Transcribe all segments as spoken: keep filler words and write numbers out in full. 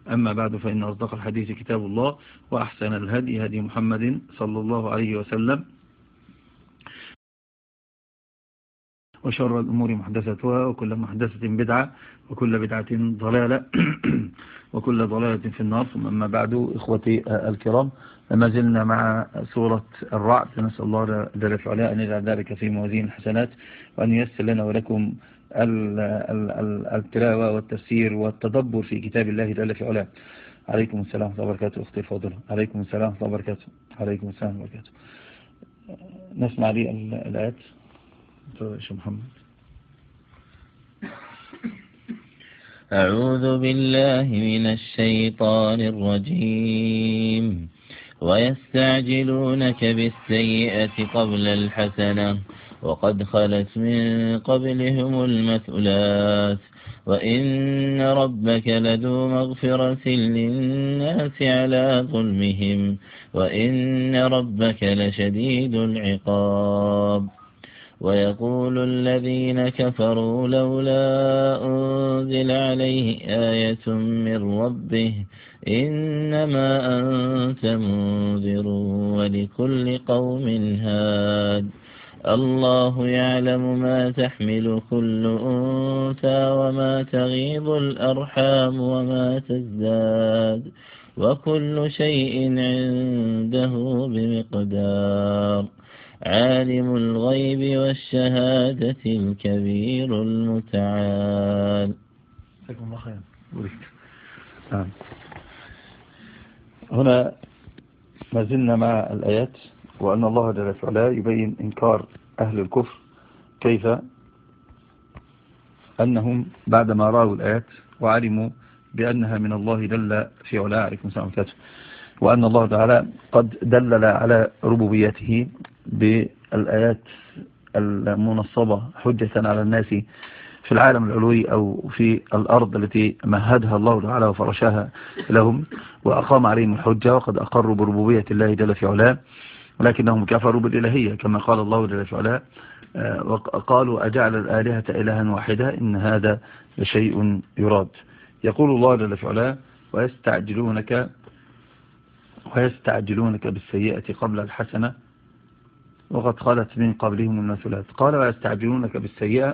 أما بعد فإن أصدق الحديث كتاب الله وأحسن الهدي هدي محمد صلى الله عليه وسلم وشر الأمور محدثتها وكل محدثة بدعة وكل بدعة ضلالة وكل ضلالة في النار. ثم أما بعد إخوتي الكرام، ما زلنا مع سورة الرعد، نسأل الله جل وعلا أن يجعل ذلك في موازين الحسنات وأن ييسر لنا ولكم التلاوة والتفسير والتدبر في كتاب الله جل وعلا. عليكم السلام ورحمة الله وبركاته. أختي الفاضلة، عليكم السلام ورحمة الله وبركاته. عليكم السلام ورحمة الله وبركاته. نسمع لي الآيات شو محمد. أعوذ بالله من الشيطان الرجيم. ويستعجلونك بالسيئة قبل الحسنة وقد خلت من قبلهم المثلات وإن ربك لذو مغفرة للناس على ظلمهم وإن ربك لشديد العقاب. ويقول الذين كفروا لولا أنزل عليه آية من ربه إنما أنت منذر ولكل قوم هاد الله يعلم ما تحمل كل أنثى وما تغيض الأرحام وما تزداد وكل شيء عنده بمقدار. عالم الغيب والشهادة الكبير المتعال. هنا ما زلنا مع الآيات، وأن الله جل وعلا يبين إنكار أهل الكفر كيف أنهم بعدما رأوا الآيات وعلموا بأنها من الله جل في علاه عليكم السلام عليكم، وأن الله تعالى قد دلل على ربوبيته بالآيات المنصبة حجة على الناس في العالم العلوي أو في الأرض التي مهدها الله تعالى وفرشها لهم، وأقام عليهم الحجة وقد أقروا بربوبية الله جل في علاه، ولكنهم كفروا بالإلهية كما قال الله جل في علاه وقالوا أجعل الآلهة إلها واحدة إن هذا لشيء يراد. يقول الله جل في علاه ويستعجلونك ويستعجلونك بالسيئة قبل الحسنة وقد خلت من قبلهم المثلات. قال ويستعجلونك بالسيئة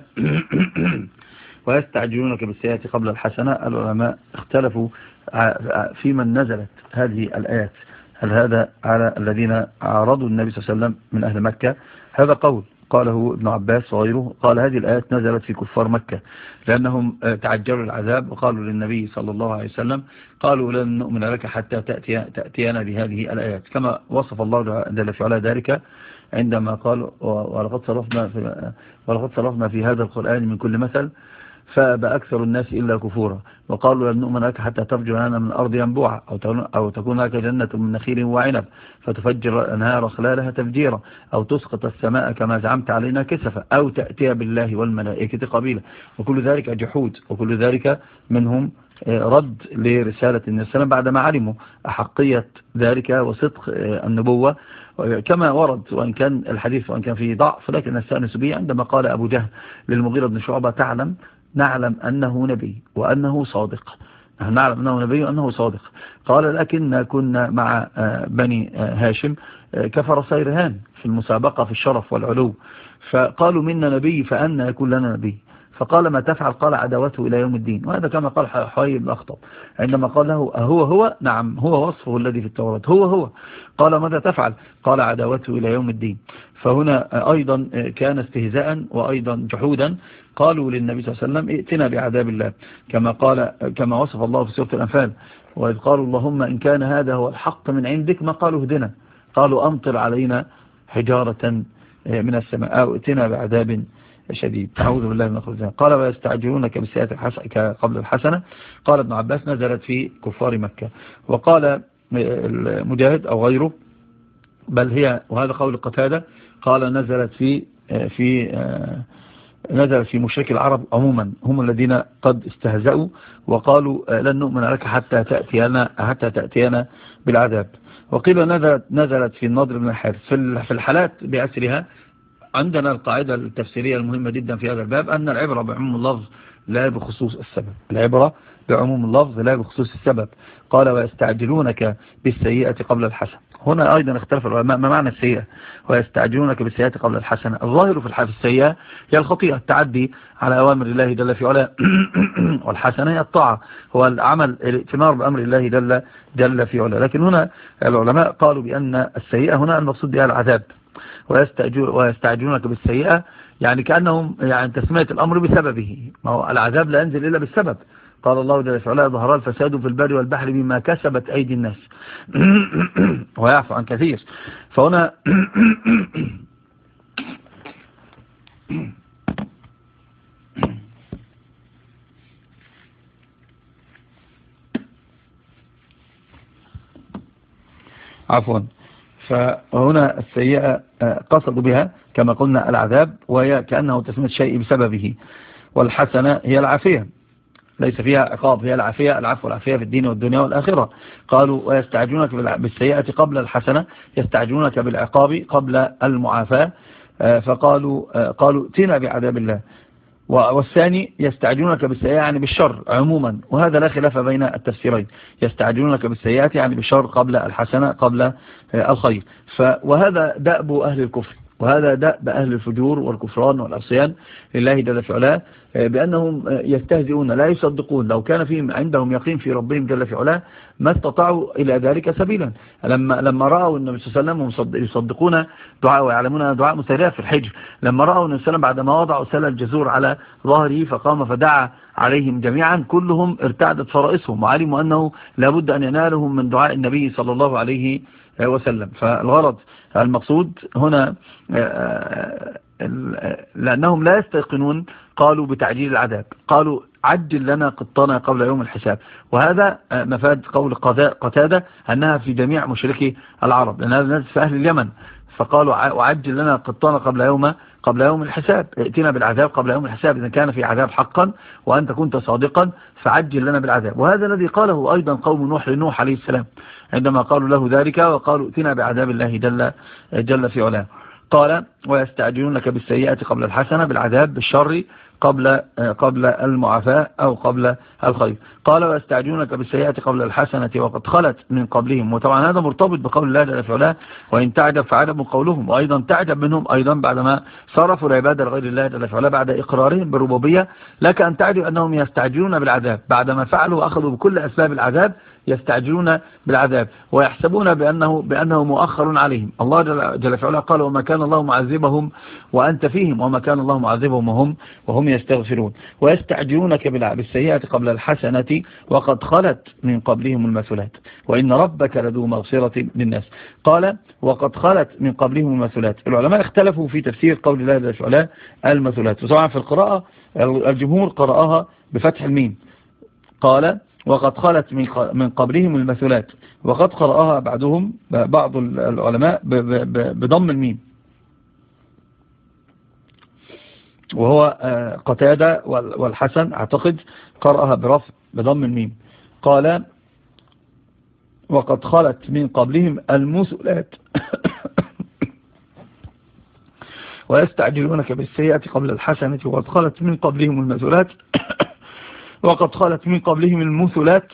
ويستعجلونك بالسيئة قبل الحسنة. العلماء اختلفوا في من نزلت هذه الآيات، هل هذا على الذين عارضوا النبي صلى الله عليه وسلم من أهل مكة؟ هذا قول قاله ابن عباس وغيره، قال هذه الآيات نزلت في كفار مكة لأنهم تعجلوا العذاب وقالوا للنبي صلى الله عليه وسلم قالوا لن نؤمن لك حتى تأتي تأتينا بهذه الآيات، كما وصف الله جل في علاه ذلك عندما قال ولقد صرفنا في, ولقد صرفنا في هذا القرآن من كل مثل فأبى أكثر الناس إلا كفورا وقالوا لن نؤمن لك حتى تفجر لنا من الأرض ينبوعا أو تكون لك جنة من نخيل وعنب فتفجر الأنهار خلالها تفجيرا أو تسقط السماء كما زعمت علينا كسفا أو تأتي بالله والملائكة قبيلا. وكل ذلك جحود، وكل ذلك منهم رد لرسالة النبي صلى الله عليه وسلم بعدما علموا أحقية ذلك وصدق النبوة كما ورد، وأن كان الحديث وأن كان فيه ضعف لكن نستأنس به عندما قال أبو جهل للمغيرة بن شعبة تعلم نعلم أنه نبي وأنه صادق، نحن نعلم أنه نبي وأنه صادق. قال لكن كنا مع بني هاشم كفر صيرهان في المسابقة في الشرف والعلو، فقالوا منا نبي فأنا يكون لنا نبي، فقال ما تفعل؟ قال عداوته إلى يوم الدين. وهذا كما قال حيي بن أخطب عندما قال له أهو هو؟ نعم هو وصفه الذي في التوراة هو هو. قال ماذا تفعل؟ قال عداوته إلى يوم الدين. فهنا أيضا كان استهزاء وأيضا جحودا. قالوا للنبي صلى الله عليه وسلم ائتنا بعذاب الله كما قال كما وصف الله في سورة الأنفال وإذ قالوا اللهم إن كان هذا هو الحق من عندك ما قالوا اهدنا قالوا أمطر علينا حجارة من السماء أو ائتنا بعذاب شديد. أعوذ بالله من الخزان. قال ويستعجلونك بالسيئة قبل الحسنة. قال ابن عباس نزلت في كفار مكة، وقال المجاهد أو غيره بل هي وهذا قول قتادة قال نزلت في في نزل في مشرك العرب عموما، هم الذين قد استهزأوا وقالوا لن نؤمن لك حتى تأتينا حتى تأتينا بالعذاب. وقيل نزلت نزلت في النضر بن الحارث. في الحالات بأسرها عندنا القاعدة التفسيرية المهمة جدا في هذا الباب أن العبرة بعموم اللفظ لا بخصوص السبب، العبرة بعموم اللفظ لا بخصوص السبب. قال ويستعجلونك بالسيئة قبل الحسنة. هنا أيضا اختلف العلماء ما معنى السيئة. ويستعجلونك بالسيئة قبل الحسنة، الظاهر في الحال السيئة هي الخطيئة، التعدي على أوامر الله جل في علاه، والحسنة هي الطاعة، هو العمل الائتمار بأمر الله جل, جل في علاه. لكن هنا العلماء قالوا بأن السيئة هنا المقصود بها العذاب. ويستعجلونك بالسيئة يعني كأنهم يعني تسمية الأمر بسببه، ما هو العذاب لا ينزل إلا بالسبب. قال الله جل وعلا ظهر الفساد في البر والبحر بما كسبت أيدي الناس ويعفو عن كثير. فهنا عفوا فهنا السيئة قصدوا بها كما قلنا العذاب، وهي كأنه تسمية الشيء بسببه. والحسنة هي العافية، ليس فيها عقاب، هي العافية، العفو والعافية في الدين والدنيا والآخرة. قالوا ويستعجلونك بالسيئة قبل الحسنة، يستعجلونك بالعقاب قبل المعافاة. فقالوا قالوا ائتنا بعذاب الله. والثاني يستعجلونك بالسيئة يعني بالشر عموما، وهذا لا خلاف بين التفسيرين. يستعجلونك بالسيئة يعني بالشر قبل الحسنة قبل الخير. وهذا دأب أهل الكفر، وهذا دأب أهل الفجور والكفران والعصيان لله جل في علاه، بأنهم يستهزئون لا يصدقون. لو كان فيهم عندهم يقين في ربهم جل في علاه ما استطاعوا إلى ذلك سبيلا. لما لما رأوا النبي صلى الله عليه وسلم يصدقون دعاء ويعلمون دعاء مسيرها في الحجر، لما رأوا النبي صلى الله عليه وسلم بعدما وضعوا سل الجزور على ظهره فقام فدعا عليهم جميعا، كلهم ارتعدت فرائسهم وعلموا أنه لابد أن ينالهم من دعاء النبي صلى الله عليه وسلم. فالغرض المقصود هنا لأنهم لا يستيقنون قالوا بتعجيل العذاب، قالوا عجل لنا قطنا قبل يوم الحساب. وهذا مفاد قول قتادة أنها في جميع مشركي العرب، لأنها نزلت في أهل اليمن، فقالوا وعجل لنا قطنا قبل يوم قبل يوم الحساب، ائتنا بالعذاب قبل يوم الحساب. إذا كان في عذاب حقا وأنت كنت صادقا فعجل لنا بالعذاب. وهذا الذي قاله أيضا قوم نوح لنوح عليه السلام عندما قالوا له ذلك، وقالوا ائتنا بعذاب الله جل, جل في علاه. قال ويستعجلونك بالسيئة قبل الحسنة، بالعذاب بالشر قبل قبل المعافاة أو قبل الخير. قال ويستعجلونك بالسيئة قبل الحسنة وقد خلت من قبلهم. وطبعا هذا مرتبط بقول الله جل في علاه وإن تعجب فعجب قولهم، وأيضا تعجب منهم أيضا بعدما صرفوا العبادة لغير الله جل في علاه بعد إقرارهم بالربوبية. لك أن تعجب أنهم يستعجلون بالعذاب بعدما فعلوا وأخذوا بكل أسباب العذاب، يستعجلون بالعذاب ويحسبون بأنه, بأنه مؤخر عليهم. الله جل في علاه قال وما كان الله معذبهم وأنت فيهم وما كان الله معذبهم وهم, وهم يستغفرون. ويستعجلونك بالسيئة قبل الحسنة وقد خلت من قبلهم المثلات وإن ربك لذو مغفرة للناس. قال وقد خلت من قبلهم المثلات. العلماء اختلفوا في تفسير قول الله جل في علاه المثلات، وطبعا في القراءة الجمهور قرأها بفتح الميم، قال وقد خلت من قبلهم المثلات، وقد قرأها بعضهم بعض العلماء بضم الميم، وهو قتادة والحسن اعتقد قرأها برفع بضم الميم. قال وقد خلت من قبلهم المثلات ويستعجلونك بالسيئة قبل الحسنة وقد خلت من قبلهم المثلات وقد خلت من قبلهم المثلات.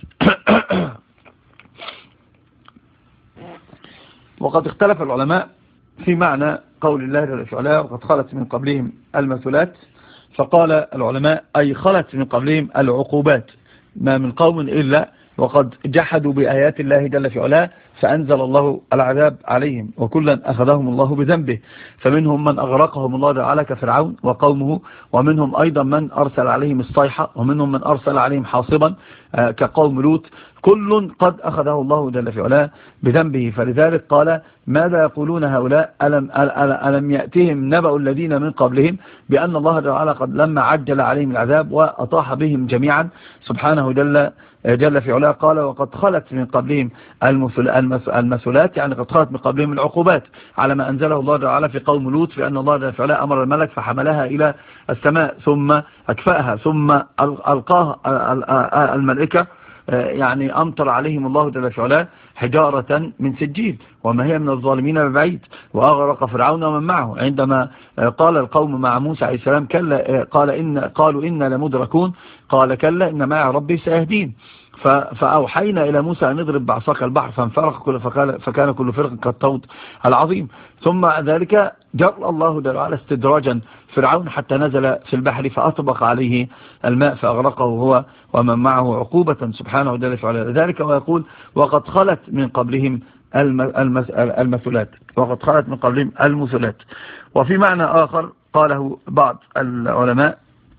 وقد اختلف العلماء في معنى قول الله جل وعلا وقد خلت من قبلهم المثلات. فقال العلماء أي خلت من قبلهم العقوبات، ما من قوم إلا وقد جحدوا بآيات الله جل في علاه فأنزل الله العذاب عليهم وكلا أخذهم الله بذنبه، فمنهم من أغرقهم الله تعالى كفرعون وقومه، ومنهم أيضا من أرسل عليهم الصيحة، ومنهم من أرسل عليهم حاصبا كقوم لوط، كل قد أخذه الله جل في علاه بذنبه. فلذلك قال ماذا يقولون هؤلاء ألم, ألم يأتهم نبأ الذين من قبلهم بأن الله تعالى قد لما عجل عليهم العذاب وأطاح بهم جميعا سبحانه جل جل في علاه. قال وقد خلت من قبلهم المثلات يعني قد خلت من قبلهم العقوبات على ما أنزله الله تعالى في قوم لوط، فأن الله جل في علاه أمر الملك فحملها إلى السماء ثم أكفأها ثم ألقاها الملائكة يعني أمطر عليهم الله جل وعلا حجارة من سجيل وما هي من الظالمين ببعيد، وأغرق فرعون ومن معه. عندما قال القوم مع موسى عليه السلام كلا، قال إن قالوا إنا لمدركون، قال كلا إن معي ربي سيهدين. فأوحينا إلى موسى أن نضرب بعصاك البحر فانفرق كل فكان كل فرق كالطود العظيم. ثم ذلك جر الله جل وعلا استدراجا فرعون حتى نزل في البحر فأطبق عليه الماء فأغرقه هو ومن معه عقوبة سبحانه وتعالى على ذلك. ويقول وقد خلت من قبلهم المثلات، وقد خلت من قبلهم المثلات. وفي معنى آخر قاله بعض العلماء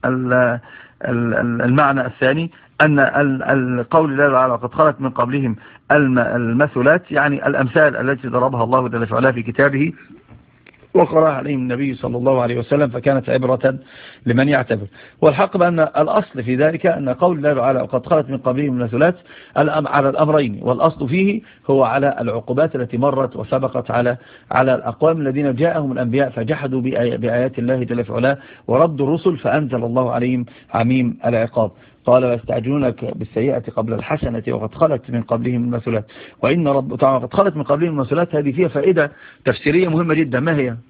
المعنى الثاني أن القول لا على قد خلت من قبلهم المثلات يعني الأمثال التي ضربها الله جل وعلا في كتابه وقرأ عليهم النبي صلى الله عليه وسلم فكانت عبرة لمن يعتبر. والحق بأن الأصل في ذلك أن قول الله تعالى وقد خلت من قبلهم المثلات على الأمرين، والأصل فيه هو على العقوبات التي مرت وسبقت على على الأقوام الذين جاءهم الأنبياء فجحدوا بآيات الله جل وعلا وردوا الرسل فأنزل الله عليهم عميم العقاب. قال ويستعجلونك بالسيئة قبل الحسنة وقد خلت من قبلهم المثلات وإن رب تعالى قد خلت من قبلهم المثلات. هذه فيها فائدة تفسيرية مهمة جدا. ما هي؟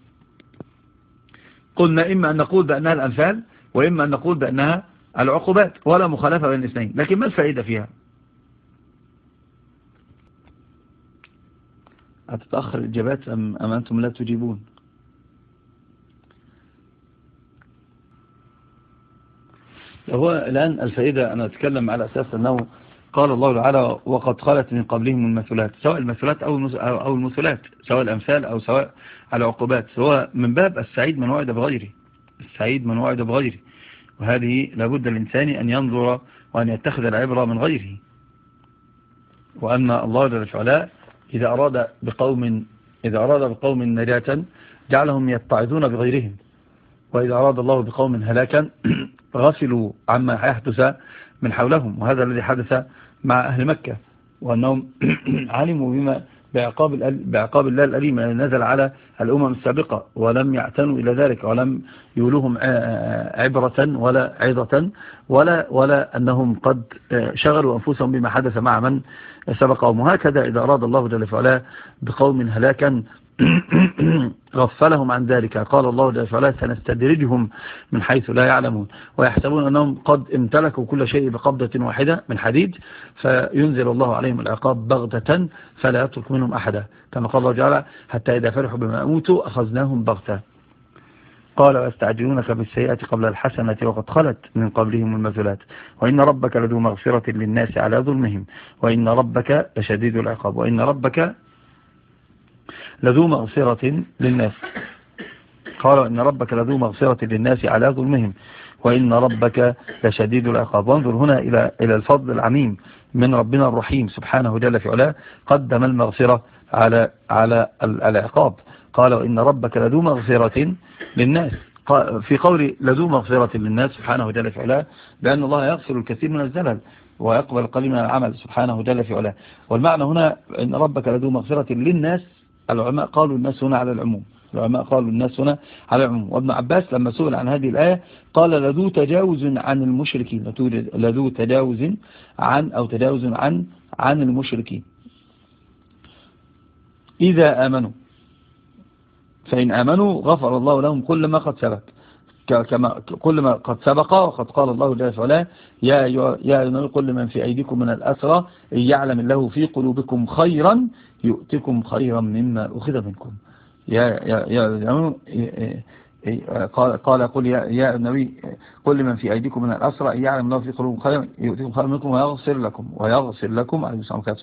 قلنا إما أن نقول بأنها الأمثال وإما أن نقول بأنها العقوبات ولا مخالفة بين الاثنين، لكن ما الفائدة فيها؟ أتتأخر الإجابات أم, أم أنتم لا تجيبون؟ هو الآن الفائدة أنا أتكلم على أساس أنه قال الله تعالى وقد خلت من قبلهم المثلات، سواء المثلات أو المثلات، سواء الأمثال أو سواء العقوبات، هو من باب السعيد من وعد بغيره، السعيد من وعد بغيره. وهذه لابد الإنسان أن ينظر وأن يتخذ العبرة من غيره، وأن الله جل وعلا إذا أراد بقوم إذا أراد بقوم نجاة جعلهم يتعظون بغيرهم، وإذا أراد الله بقوم هلاكا غفلوا عما يحدث من حولهم. وهذا الذي حدث مع أهل مكة، وأنهم علموا بما بعقاب, بعقاب الله الأليم الذي نزل على الأمم السابقة ولم يعتنوا إلى ذلك ولم يولوهم عبرة ولا عظة ولا, ولا أنهم قد شغلوا أنفسهم بما حدث مع من سبقهم. وهكذا إذا أراد الله جل وعلا بقوم هلاكا غفلهم عن ذلك. قال الله جل وعلا سنستدرجهم من حيث لا يعلمون ويحسبون أنهم قد امتلكوا كل شيء بقبضة واحدة من حديد فينزل الله عليهم العقاب بغتة فلا يترك منهم أحدا، كما قال الله تعالى حتى إذا فرحوا بما أوتوا أخذناهم بغتة. قال ويستعجلونك بالسيئة قبل الحسنة وقد خلت من قبلهم المثلات وإن ربك لذو مغفرة للناس على ظلمهم وإن ربك لشديد العقاب. وإن ربك لذو مغفرة للناس، قال إن ربك لذو مغفرة للناس على ظلمهم وإن ربك لشديد العقاب. وانظر هنا إلى إلى الفضل العميم من ربنا الرحيم سبحانه جل في علاه، قدم المغفرة على على العقاب. قال إن ربك لذو مغفرة للناس، في قول لذو مغفرة للناس سبحانه جل في علاه بأن الله يغفر الكثير من الزلل ويقبل القليل من العمل سبحانه جل في علاه. والمعنى هنا إن ربك لذو مغفرة للناس، العلماء قالوا الناس هنا على العموم، العلماء قالوا الناس هنا على العموم. وابن عباس لما سئل عن هذه الآية قال لذو تجاوز عن المشركين، لذو تجاوز عن أو تجاوز عن عن المشركين إذا آمنوا، فإن آمنوا غفر الله لهم كل ما قد سبق، كما كل ما قد سبق. وقد قال الله جل وعلا يا يا أيها قل من في أيديكم من الأسرى إن يعلم الله في قلوبكم خيرا يؤتكم خيرا مما أخذ منكم. يا يا يا قال قال قل يا يا النبي قل من في أيديكم من الأسرى إن يعلم الله في قلوبكم خيرا يؤتكم خيرا منكم ويغفر لكم ويغفر لكم عليه السلام عليكم.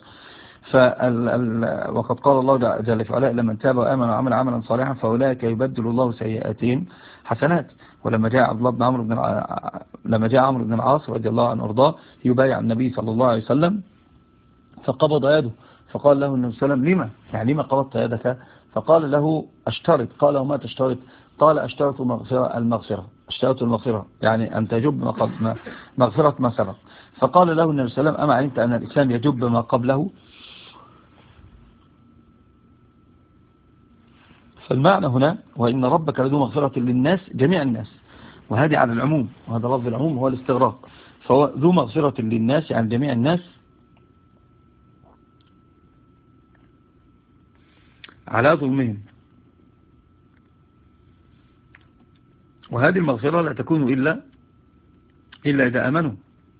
وقد قال الله جل وعلا لمن تاب وآمن وعمل عملا صالحا فأولئك يبدل الله سيئاتهم حسنات. ولما جاء عبد الله بن عمرو بن لما جاء عمرو بن العاص رضي الله عنه وارضاه يبايع النبي صلى الله عليه وسلم فقبض يده، فقال له النبي صلى الله عليه وسلم لما يعني لما قبضت يدك؟ فقال له اشترط. قال وما تشترط؟ قال اشترط مغفرة المغفرة اشترط المغفرة يعني أن تجب مغفرة ما سبق. فقال له النبي صلى الله عليه وسلم أما علمت أن الإسلام يجب ما قبله؟ فالمعنى هنا وإن ربك لذو مغفرة للناس جميع الناس، وهذه على العموم، وهذا لفظ العموم هو الاستغراق، فهو ذو مغفرة للناس يعني جميع الناس على ظلمهم. وهذه المغفرة لا تكون إلا إلا إذا آمنوا.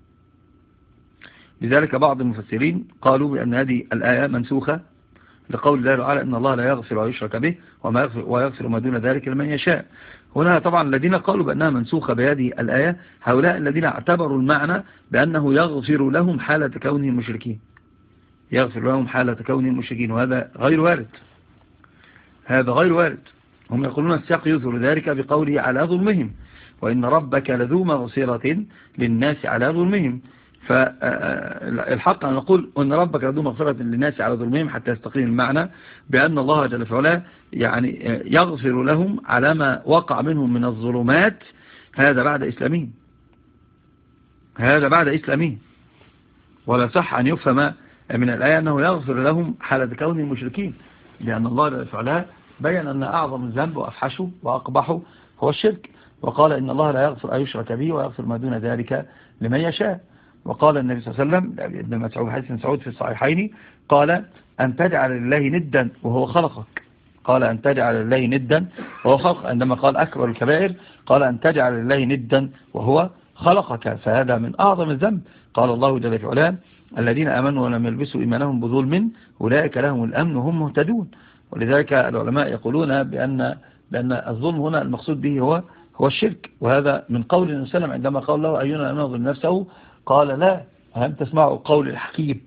لذلك بعض المفسرين قالوا بأن هذه الآية منسوخة لقول الله تعالى إن الله لا يغفر ويشرك به وما يغفر ويغفر ما دون ذلك لمن يشاء. هنا طبعا الذين قالوا بأنها منسوخة بهذه الآية هؤلاء الذين اعتبروا المعنى بأنه يغفر لهم حالة كونهم مشركين، يغفر لهم حالة كونهم مشركين، وهذا غير وارد، هذا غير وارد. هم يقولون السياق يظهر ذلك بقوله على ظلمهم، وإن ربك لذو مغفرة للناس على ظلمهم. فالحق أن نقول أن ربك لذو مغفرة للناس على ظلمهم حتى يستقيم المعنى بأن الله جل وعلا يعني يغفر لهم على ما وقع منهم من الظلمات. هذا بعد إسلامهم، هذا بعد إسلامهم، ولا صح أن يفهم من الآية أنه يغفر لهم حالة كونهم مشركين، لأن الله جل وعلا بيّن أن أعظم ذنب وأفحشه وأقبحه هو الشرك، وقال إن الله لا يغفر أن يشرك به ويغفر ما دون ذلك لمن يشاء. وقال النبي صلى الله عليه وسلم ابن مسعود حديث مسعود في الصحيحين قال أن تجعل لله ندا وهو خلقك، قال أن تجعل لله ندا وهو خلقك. عندما قال أكبر الكبائر قال أن تجعل لله ندا وهو خلقك، فهذا من أعظم الذنب. قال الله جل وعلا الذين آمنوا ولم يلبسوا إيمانهم بظلم أولئك لهم الأمن وهم مهتدون. ولذلك العلماء يقولون بأن بأن الظلم هنا المقصود به هو هو الشرك، وهذا من قول النبي صلى الله عليه وسلم عندما قال له أينا لم يظلم نفسه قال لا، هل تسمعوا قول الحكيم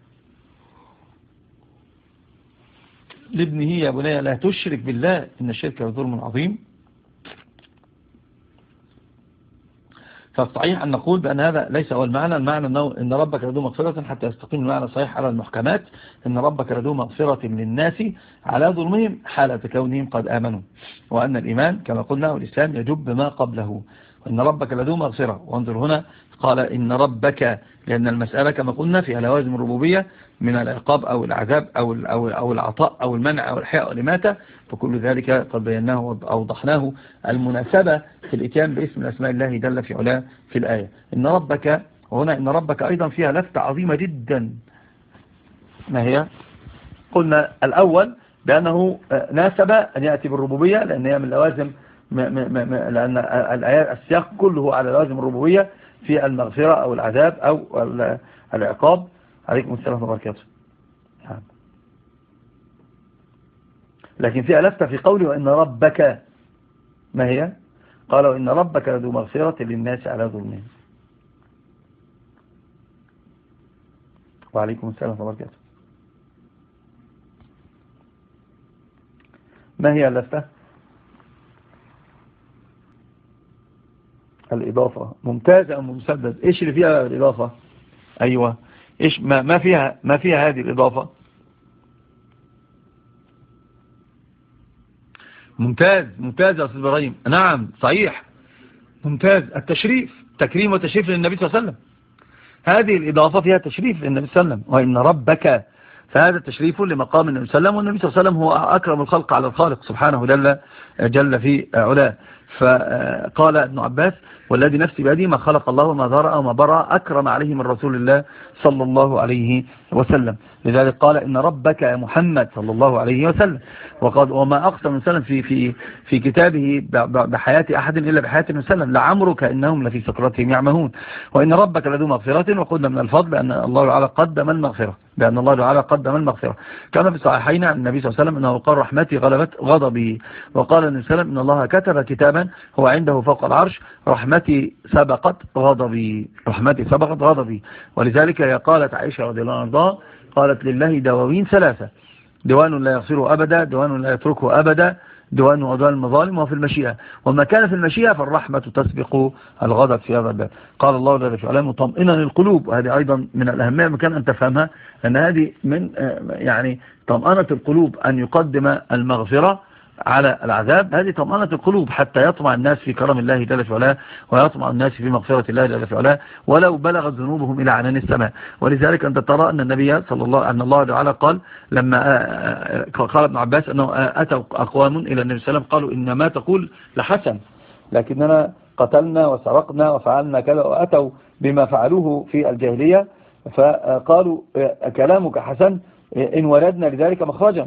لابنه يا بني لا تشرك بالله إن الشرك ظلم عظيم. فالصحيح أن نقول بأن هذا ليس هو المعنى. المعنى أنه إن ربك لذو مغفرة حتى يستقيم المعنى صحيح على المحكمات، إن ربك لذو مغفرة للناس على ظلمهم حالة كونهم قد آمنوا، وأن الإيمان كما قلنا والإسلام يجب ما قبله، وإن ربك لذو مغفرة. وانظر هنا قال إن ربك، لأن المسألة كما قلنا فيها لوازم الربوبية من العقاب أو العذاب أو أو العطاء أو المنع أو الحياة أو الإماتة، فكل ذلك قد بيناه وأوضحناه المناسبة في الإتيان باسم الأسماء الله جل في علاه في الآية. إن ربك، وهنا إن ربك أيضا فيها لفتة عظيمة جدا. ما هي؟ قلنا الأول بأنه ناسب أن يأتي بالربوبية لأن هي من لوازم، لأن الآيات السياق كله على لوازم الربوبية في المغفرة أو العذاب أو العقاب. عليكم السلام وبركاته. لكن في لفتة في قوله وإن ربك، ما هي؟ قال وإن ربك لذو مغفرة للناس على ظلمهم. وعليكم السلام وبركاته. ما هي اللفتة؟ الإضافة. ممتازة أم مسدد؟ إيش اللي فيها الإضافة؟ أيوة، إيش ما, ما فيها ما فيها هذه الإضافة؟ ممتاز ممتاز يا أستاذ إبراهيم. نعم صحيح ممتاز. التشريف، تكريم وتشريف للنبي صلى الله عليه وسلم. هذه الإضافة فيها تشريف للنبي صلى الله عليه وسلم. وإن ربك، فهذا تشريف لمقام النبي صلى الله عليه وسلم، والنبي صلى الله عليه وسلم هو أكرم الخلق على الخالق سبحانه جل جل في علاه. فقال ابن عباس والذي نفسي بيده ما خلق الله وما ذرأ وما برأ أكرم عليه من رسول الله صلى الله عليه وسلم. لذلك قال إن ربك يا محمد صلى الله عليه وسلم. وقد وما أقسم من سلم في في في كتابه بحياة أحد إلا بحياة النبي صلى الله عليه وسلم لعمرك إنهم لفي سكرتهم يعمهون. وإن ربك لذو مغفرة، وقلنا من الفضل أن الله تعالى قدم المغفرة، بأن الله تعالى قدم المغفرة. كما في الصحيحين عن النبي صلى الله عليه وسلم أنه قال رحمتي غلبت غضبي، وقال النبي صلى الله عليه وسلم إن الله كتب كتابا هو عنده فوق العرش رحمتي سبقت غضبي، رحمتي سبقت غضبي. ولذلك هي قالت عائشة رضي الله عنها قالت لله دواوين ثلاثة: ديوان لا يغفره أبدا، ديوان لا يتركه أبدا، ديوان وديوان المظالم، وفي المشيئة. وما كان في المشيئة فالرحمة تسبق الغضب في هذا الباب. قال الله جل وعلا مطمئنا القلوب، وهذه أيضا من الأهمية مكان أن تفهمها، أن هذه من يعني طمأنة القلوب أن يقدم المغفرة على العذاب. هذه طمأنة القلوب حتى يطمع الناس في كرم الله جل وعلا، ويطمع الناس في مغفرة الله جل وعلا ولو بلغت ذنوبهم إلى عنان السماء. ولذلك أنت ترى أن النبي صلى الله أن الله تعالى قال لما قال ابن عباس أنه أتوا أقوام إلى النبي صلى الله عليه وسلم قالوا إن ما تقول لحسن، لكننا قتلنا وسرقنا وفعلنا كذا، وأتوا بما فعلوه في الجاهلية، فقالوا كلامك حسن إن وردنا لذلك مخرجا.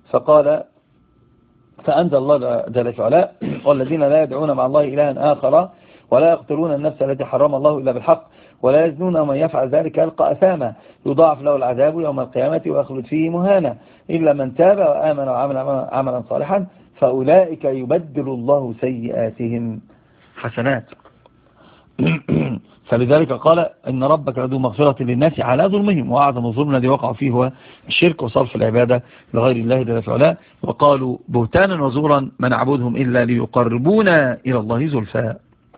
فقال فأنزل الله جل وعلا والذين لا يدعون مع الله إلها آخر ولا يقتلون النفس التي حرم الله إلا بالحق ولا يزنون ومن يفعل ذلك يلقى أثاما يضاعف له العذاب يوم القيامة ويخلد فيه مهانا إلا من تاب وآمن وعمل عملا صالحا فأولئك يبدل الله سيئاتهم حسنات. فلذلك قال إن ربك لذو مغفرة للناس على ظلمهم وأعظم الظلم الذي وقع فيه هو الشرك وصرف العبادة لغير الله جل وعلا وقالوا بهتانا وزورا ما نعبدهم إلا ليقربونا إلى الله زلفى.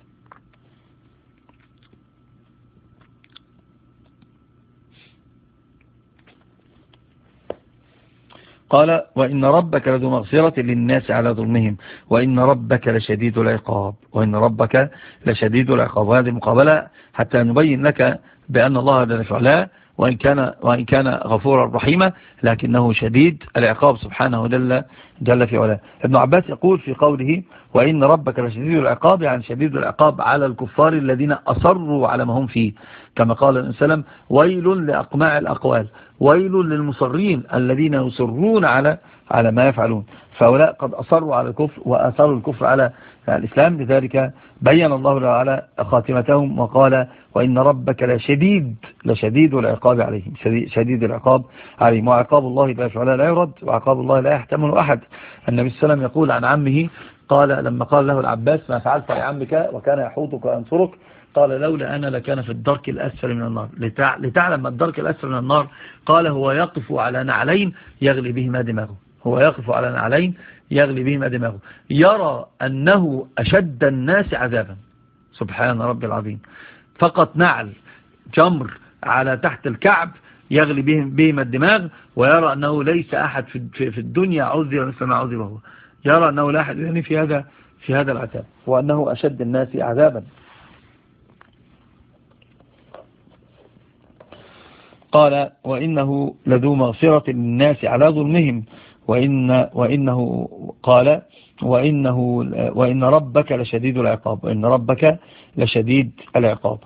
قال وإن ربك لذو مغفرة للناس على ظلمهم وإن ربك لشديد العقاب وإن ربك لشديد العقاب. وهذه المقابلة حتى نبين لك بأن الله جل وعلا وإن كان, وإن كان غفورا رحيما لكنه شديد العقاب سبحانه جل, جل في علاه. ابن عباس يقول في قوله وإن ربك لشديد العقاب يعني شديد العقاب على الكفار الذين أصروا على ما هم فيه كما قال النبي صلى الله عليه وسلم ويل لأقماع الأقوال ويل للمصرين الذين يصرون على على ما يفعلون. فهؤلاء قد أصروا على الكفر وأثروا الكفر على الإسلام لذلك بين الله تعالى خاتمتهم وقال وإن ربك لشديد لشديد العقاب عليهم شديد العقاب عليهم. وعقاب الله لا يرد وعقاب الله لا يحتمل أحد. النبي صلى الله عليه وسلم يقول عن عمه قال لما قال له العباس ما فعلت لعمك وكان يحوطك وينصرك قال لولا أنا لكان في الدرك الأسفل من النار. لتعلم ما الدرك الأسفل من النار قال هو يقف على نعلين يغلي بهما دماغه هو يقف على نعلين يغلي بهما دماغه يرى أنه أشد الناس عذابا سبحان ربي العظيم فقط نعل جمر على تحت الكعب يغلي بهما الدماغ ويرى أنه ليس أحد في الدنيا عذر مثل ما عذر هو يرى أنه لا أحد يعني في هذا في هذا العذاب وأنه أشد الناس عذابا. قال وإنه لذو مغفرة للناس على ظلمهم وإن وإنه قال وإنه وإن ربك لشديد العقاب وإن ربك لشديد العقاب.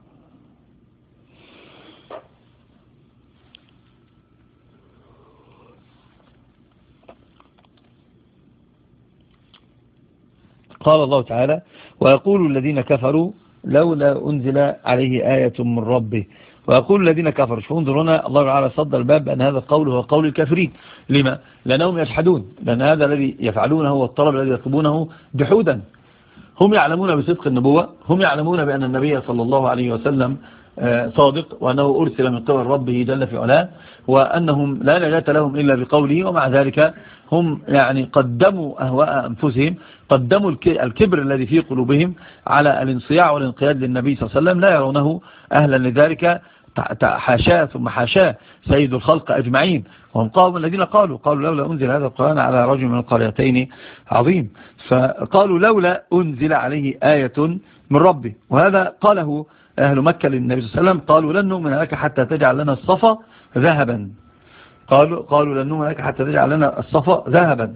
قال الله تعالى ويقول الذين كفروا لولا أنزل عليه آية من ربه ويقول الذين كفروا شوفوا انظرونا الله تعالى صد الباب بأن هذا القول هو قول الكافرين. لما؟ لأنهم يجحدون لأن هذا الذي يفعلونه هو الطلب الذي يطلبونه جحودا. هم يعلمون بصدق النبوة هم يعلمون بأن النبي صلى الله عليه وسلم صادق وأنه أرسل من قبل ربه جل في علاه وأنهم لا نجاة لهم إلا بقوله ومع ذلك هم يعني قدموا أهواء أنفسهم قدموا الكبر الذي في قلوبهم على الانصياع والانقياد للنبي صلى الله عليه وسلم لا يرونه أهلا لذلك حاشاه ثم حاشاه سيد الخلق أجمعين. وهم قالوا الذين قالوا قالوا لولا أنزل هذا القرآن على رجل من القريتين عظيم فقالوا لولا أنزل عليه آية من ربه. وهذا قاله أهل مكة للنبي صلى الله عليه وسلم قالوا لن نؤمن لك حتى تجعل لنا الصفا ذهبا قالوا قالوا لن نؤمن لك حتى تجعل لنا الصفا ذهبا.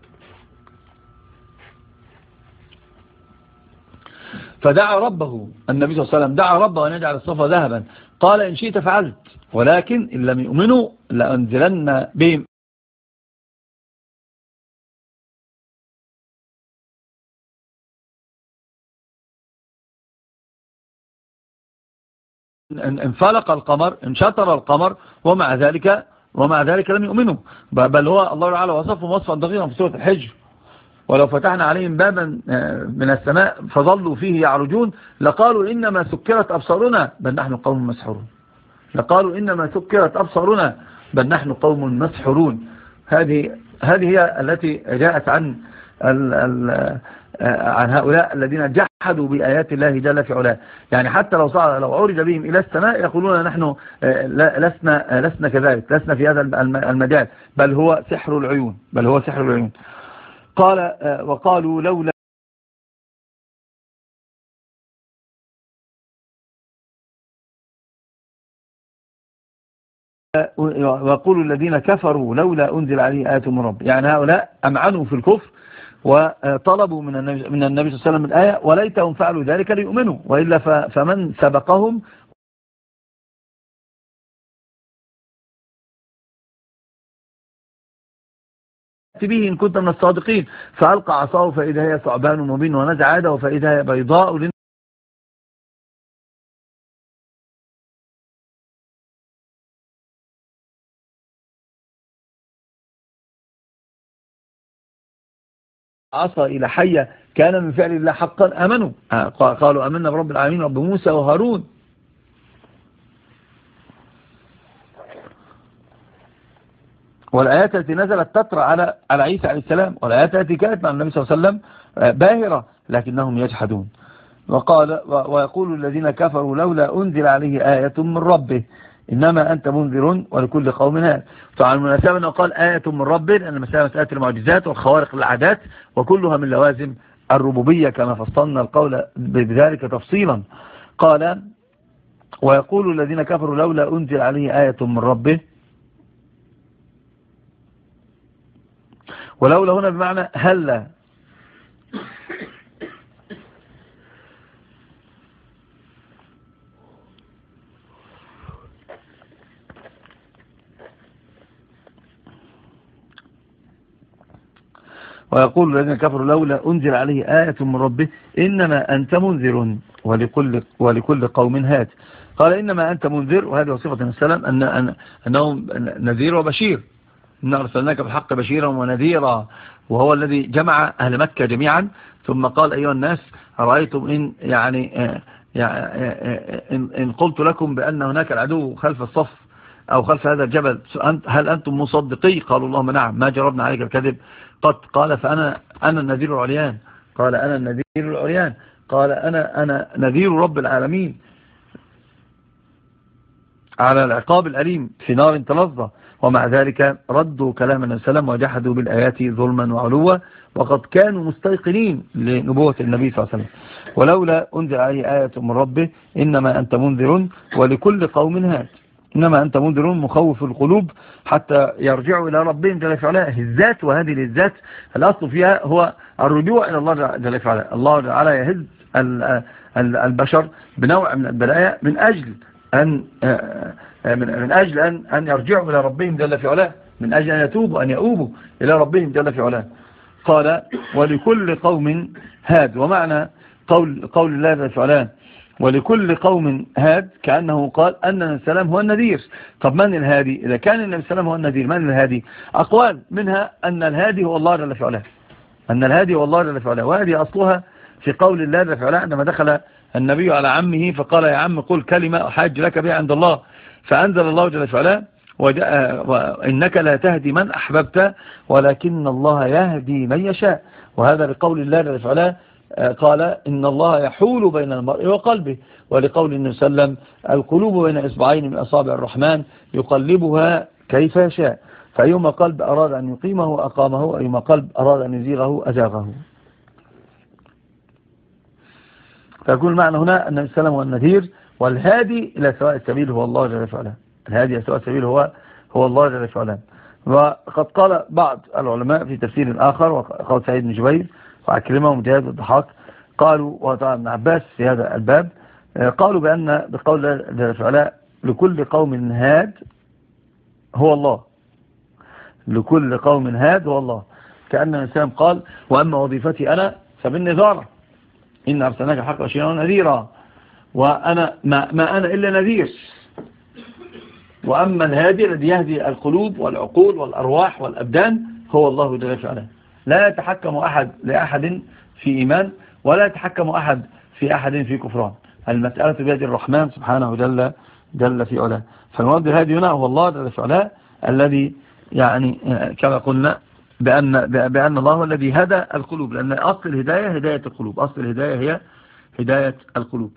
فدعا ربه النبي صلى الله عليه وسلم دعا ربه أن يجعل الصفا ذهبا قال إن شئت فعلت ولكن إن لم يؤمنوا لأنزلن بهم انفلق القمر انشطر القمر ومع ذلك ومع ذلك لم يؤمنوا بل هو الله تعالى وصفهم وصفا دقيقا في سورة الحجر ولو فتحنا عليهم بابا من السماء فظلوا فيه يعرجون لقالوا إنما سكرت أبصارنا بل نحن قوم مسحورون لقالوا إنما سكرت أبصارنا بل نحن قوم مسحورون. هذه هذه هي التي جاءت عن ال ال عن هؤلاء الذين جحدوا بآيات الله جل في علاه. يعني حتى لو صار لو عرج بهم إلى السماء يقولون نحن لسنا لسنا كذلك لسنا في هذا المجال بل هو سحر العيون بل هو سحر العيون. قال وقالوا لولا وقولوا الذين كفروا لولا أنزل عليه آية من رب. يعني هؤلاء أمعنوا في الكفر وطلبوا من النبي من النبي صلى الله عليه وسلم الآية وليتهم فعلوا ذلك ليؤمنوا وإلا فمن سبقهم به إن كنت من الصادقين. فألقى عصاه فإذا هي ثعبان مبين ونزع يده فإذا هي بيضاء عصى إلى حية كان من فعل الله حقا آمنوا. قالوا آمنا برب العالمين رب موسى وهارون. والآيات التي نزلت تترى على على عيسى عليه السلام، والآيات التي كانت مع النبي صلى الله عليه وسلم باهرة لكنهم يجحدون. وقال ويقول الذين كفروا لولا أنزل عليه آية من ربه إنما أنت منذر ولكل قوم هاد. طبعا المناسبة أنه قال آية من ربه لأن مسألة المعجزات والخوارق العادات وكلها من لوازم الربوبية كما فصلنا القول بذلك تفصيلا. قال ويقول الذين كفروا لولا أنزل عليه آية من ربه، ولولا هنا بمعنى هلا. ويقول الذين كفروا لولا أنزل عليه آية من ربه إنما أنت منذر ولكل, ولكل قوم هاد. قال إنما أنت منذر، وهذه وصفة السلام أن أن أنه نذير وبشير، إن أرسلناك بالحق بشيرا ونذيرا، وهو الذي جمع أهل مكة جميعا ثم قال أيها الناس أرأيتم إن يعني إن قلت لكم بأن هناك العدو خلف الصف أو خلف هذا الجبل هل أنتم مصدقي؟ قالوا اللهم نعم ما جربنا عليك الكذب قد. قال فأنا أنا النذير العريان. قال أنا النذير العريان. قال أنا أنا نذير رب العالمين على العقاب الأليم في نار تلظى. ومع ذلك ردوا كلام النبي صلى الله عليه وسلم وجحدوا بالآيات ظلما وعلوا وقد كانوا مستيقنين لنبوة النبي صلى الله عليه وسلم. ولولا أنزل عليه آية من ربه إنما أنت منذر ولكل قوم هاد. إنما أنت منذر مخوف القلوب حتى يرجعوا إلى ربهم جل وعلا. الذات، وهذه الذات الأصل فيها هو الرجوع إلى الله جل وعلا. الله تعالى يهز البشر بنوع من البلايا من أجل أن من أجل أن أن يرجعوا إلى ربهم جل وعلا، من أجل أن يتوبوا أن يؤوبوا إلى ربهم جل وعلا. قال ولكل قوم هاد. ومعنى قول قول الله جل وعلا ولكل قوم هاد كأنه قال أن السلام هو النذير. طب من الهادي؟ إذا كان النبي السلام هو النذير من الهادي؟ أقوال منها أن الهادي هو الله جل وعلا، أن الهادي هو الله جل وعلا. وهذه أصلها في قول الله جل وعلا عندما دخل النبي على عمه فقال يا عم قل كلمة أحاج لك بها عند الله، فأنزل الله جل وعلا وإنك لا تهدي من أحببت ولكن الله يهدي من يشاء. وهذا لقول الله جل وعلا قال إن الله يحول بين المرء وقلبه، ولقول النبي صلى الله عليه وسلم القلوب بين إصبعين من أصابع الرحمن يقلبها كيف يشاء، فأيما قلب أراد أن يقيمه أقامه وأيما قلب أراد أن يزيغه أزاغه. فيكون المعنى هنا أن النبي صلى الله عليه وسلم هو النذير والهادي إلى سواء السبيل هو الله جل وعلا. الهادي إلى سواء السبيل هو هو الله جل وعلا. وقد قال بعض العلماء في تفسير آخر وقال سعيد بن جبير وعكرمة ومجاهد والضحاك قالوا وطبعا ابن عباس في هذا الباب قالوا بأن بقول الله جل وعلا لكل قوم هاد هو الله، لكل قوم هاد هو الله. كأن الإنسان قال وأما وظيفتي أنا فبالنذارة إن أرسلناك حق بشيرا ونذيرا، وأنا ما, ما أنا إلا نذير. وأما الهادي الذي يهدي القلوب والعقول والأرواح والأبدان هو الله جل وعلا. لا يتحكم أحد لأحد في إيمان ولا يتحكم أحد في أحد في كفران. المسألة بيد الرحمن سبحانه جل جل في علاه. فالمراد الهادي هنا هو الله جل في علاه الذي يعني كما قلنا بأن, بأن الله هو الذي هدى القلوب، لأن أصل الهداية هداية القلوب، أصل الهداية هي هداية القلوب.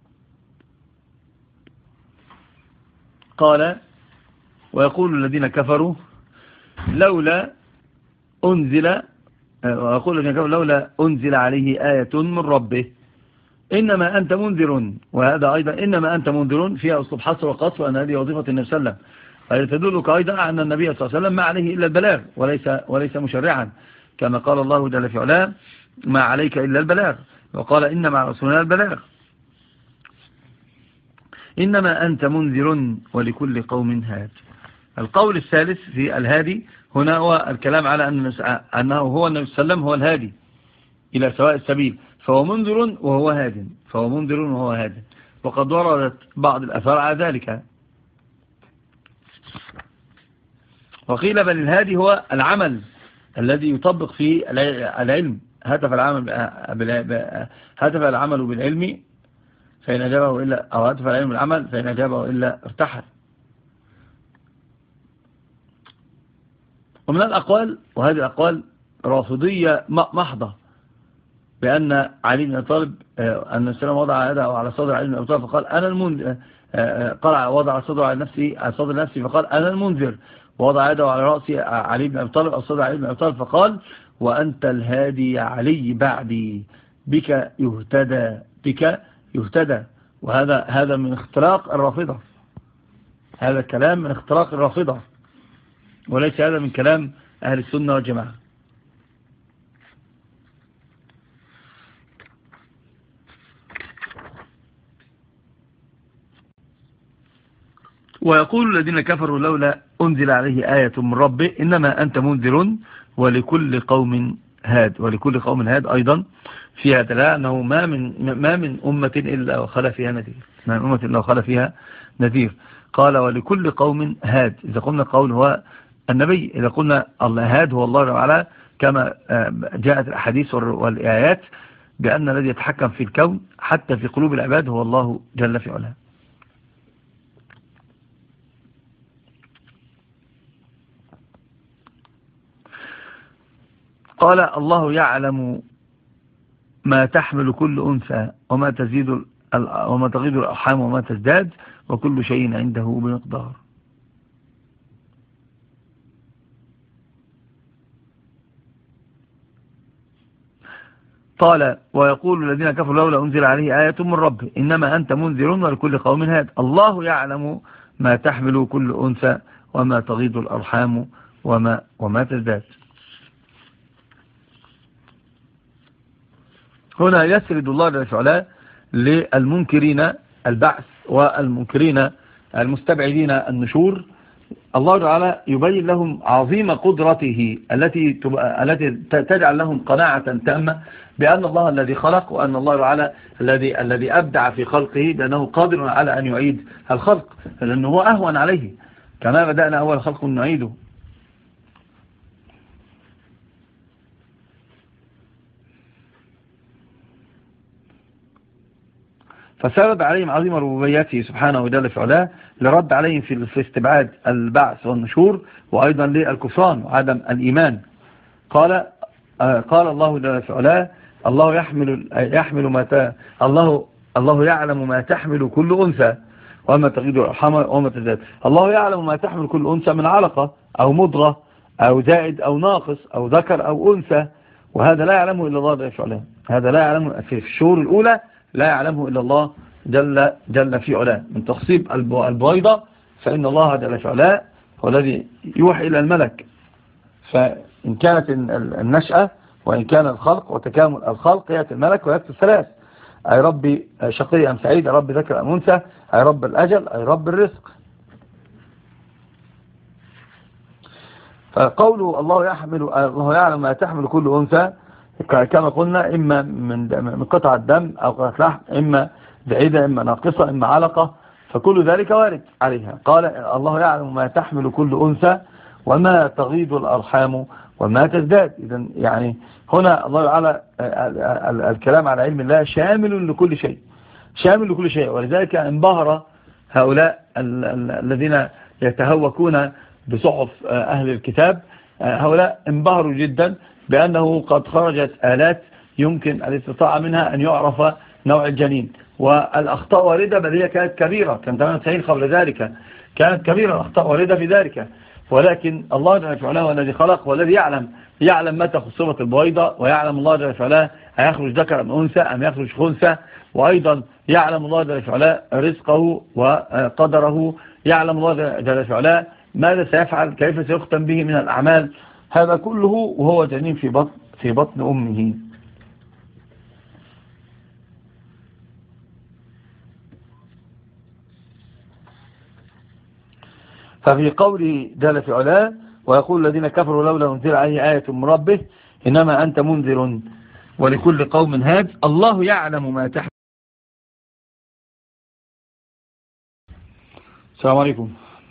قال ويقول الذين كفروا لولا أنزل ويقول الذين كفروا لولا أنزل عليه آية من ربه إنما أنت منذر. وهذا أيضا إنما أنت منذر فيها أسلوب حصر وقصر، وأن هذه وظيفة النبي صلى الله عليه وسلم. فيتدلك أيضا أن النبي صلى الله عليه وسلم ما عليه إلا البلاغ وليس وليس مشرعا، كما قال الله جل في علاه ما عليك إلا البلاغ، وقال إن مع رسولنا البلاغ. إنما أنت منذر ولكل قوم هاد. القول الثالث في الهادي هنا هو الكلام على أن أنه هو النبي صلى الله عليه وسلم هو الهادي إلى سواء السبيل، فهو منذر وهو هاد، فهو منذر وهو هاد. وقد وردت بعض الأثار على ذلك. وقيل بل الهادي هو العمل الذي يطبق فيه العلم، هتف العمل هتف العمل بالعلم فإن أجابه إلا أو هتف العلم بالعمل فإن أجابه إلا ارتحل. ومن الأقوال، وهذه الأقوال رافضية محضة، بأن علي بن أبي طالب أن السلام وضع يده على صدر علي بن أبي طالب فقال أنا المنذر، قال وضع صدره على نفسي على صدر نفسي فقال أنا المنذر، ووضع يده على رأسي علي بن أبي طالب أو صدر علي بن أبي طالب فقال وأنت الهادي يا علي بعدي، بك يهتدى بك يهتدى. وهذا هذا من اختراق الرافضة، هذا الكلام من اختراق الرافضة، وليس هذا من كلام أهل السنة والجماعة. ويقول الذين كفروا لولا أنزل عليه آية من ربه إنما أنت منذر ولكل قوم هاد. ولكل قوم هاد أيضا فيها دلالة أنه ما من ما من أمة إلا وخلا فيها نذير، ما من أمة إلا وخلا فيها نذير. قال ولكل قوم هاد. إذا قلنا قول هو النبي، إذا قلنا الله هاد هو الله تعالى، كما جاءت الأحاديث والآيات بأن الذي يتحكم في الكون حتى في قلوب العباد هو الله جل في علاه. قال الله يعلم ما تحمل كل أنثى وما تزيد وما تغيض الأرحام وما تزداد وكل شيء عنده بمقدار. قال ويقول الذين كفروا لولا أنزل عليه آية من ربه إنما أنت منذر ولكل قوم هاد. الله يعلم ما تحمل كل أنثى وما تغيض الأرحام وما, وما تزداد. هنا يسرد الله جل وعلا للمنكرين البعث والمنكرين المستبعدين النشور، الله تعالى يبين لهم عظيم قدرته التي التي تجعل لهم قناعة تامة بأن الله الذي خلق، وأن الله تعالى الذي الذي أبدع في خلقه بأنه قادر على أن يعيد الخلق، لأنه هو أهون عليه، كما بدأنا أول خلق نعيده. فسرد عليهم عظيم ربوبيته سبحانه وجل في علاه لرد عليهم في استبعاد البعث والنشور، وأيضا للكفران وعدم الإيمان. قال قال الله جل في علاه الله يحمل يحمل ما الله الله يعلم ما تحمل كل أنثى وما تغيض الأرحام وما تزداد. الله يعلم ما تحمل كل أنثى من علقة أو مضغة أو زائد أو ناقص أو ذكر أو أنثى، وهذا لا يعلمه إلا الله جل في علاه. هذا لا يعلمه في الشهور الأولى، لا يعلمه إلا الله جل, جل في علاه. من تخصيب البويضة فإن الله جل في علاه هو الذي يوحي إلى الملك، فإن كانت النشأة وإن كان الخلق وتكامل الخلق يأتي الملك ويكتب ثلاث: أي ربي شقي أم سعيد، أي ربي ذكر أم أنثى، أي رب الأجل، أي رب الرزق. فقوله الله يحمل الله يعلم ما تحمل كل أنثى كما قلنا إما من قطع الدم أو قطع لحم، إما بعيدة إما ناقصة إما علقة، فكل ذلك وارد عليها. قال الله يعلم ما تحمل كل أنثى وما تغيض الأرحام وما تزداد. إذن يعني هنا الله على الكلام على علم الله شامل لكل شيء، شامل لكل شيء. ولذلك انبهر هؤلاء الذين يتهوكون بصحف أهل الكتاب، هؤلاء انبهروا جدا بأنه قد خرجت آلات يمكن الاستطاعة منها أن يعرف نوع الجنين، والأخطاء واردة، بل هي كانت كبيرة، كانت ثمانية وتسعين قبل ذلك كانت كبيرة الأخطاء واردة في ذلك. ولكن الله جل وعلا هو الذي خلق والذي يعلم يعلم متى خصبت البويضة، ويعلم الله جل وعلا هيخرج ذكر أم أنثى أم يخرج خنثى، وأيضا يعلم الله جل وعلا رزقه وقدره، يعلم الله جل وعلا ماذا سيفعل، كيف سيختم به من الأعمال، هذا كله وهو جنين في بطن في بطن أمه. ففي قوله جل في علاه ويقول الذين كفروا لولا أنزل عليه آية من ربه إنما أنت منذر ولكل قوم هاد الله يعلم ما تحمل. السلام عليكم.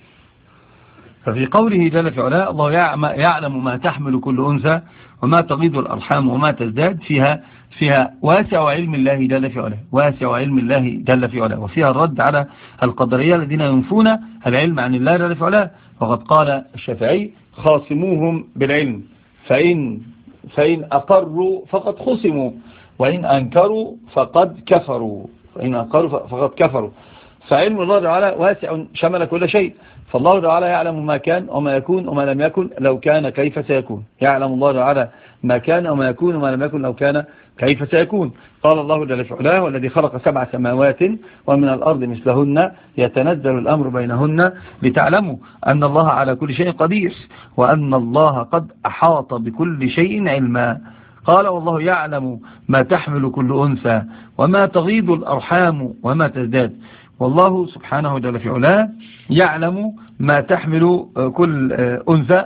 ففي قوله جل في علاه الله يعلم ما تحمل كل أنثى وما تغيض الأرحام وما تزداد فيها فيها واسع علم الله جل في علاه واسع علم الله جل في علاه وفيها الرد على القدرية الذين ينفون العلم عن الله جل في علاه. وقد قال الشافعي خاصموهم بالعلم فإن فإن أقروا فقد خصموا وإن أنكروا فقد كفروا فإن أنكروا فقد كفروا. فعلم الله تعالى واسع شمل كل شيء. فالله تعالى يعلم ما كان وما يكون وما لم يكن لو كان كيف سيكون. يعلم الله تعالى ما كان وما يكون وما لم يكن لو كان كيف سيكون. قال الله جل في علاه والذي خلق سبع سماوات ومن الأرض مثلهن يتنزل الأمر بينهن لتعلموا أن الله على كل شيء قدير وأن الله قد أحاط بكل شيء علما. قال والله يعلم ما تحمل كل أنثى وما تغيض الأرحام وما تزداد. والله سبحانه جل في علاه يعلم ما تحمل كل أنثى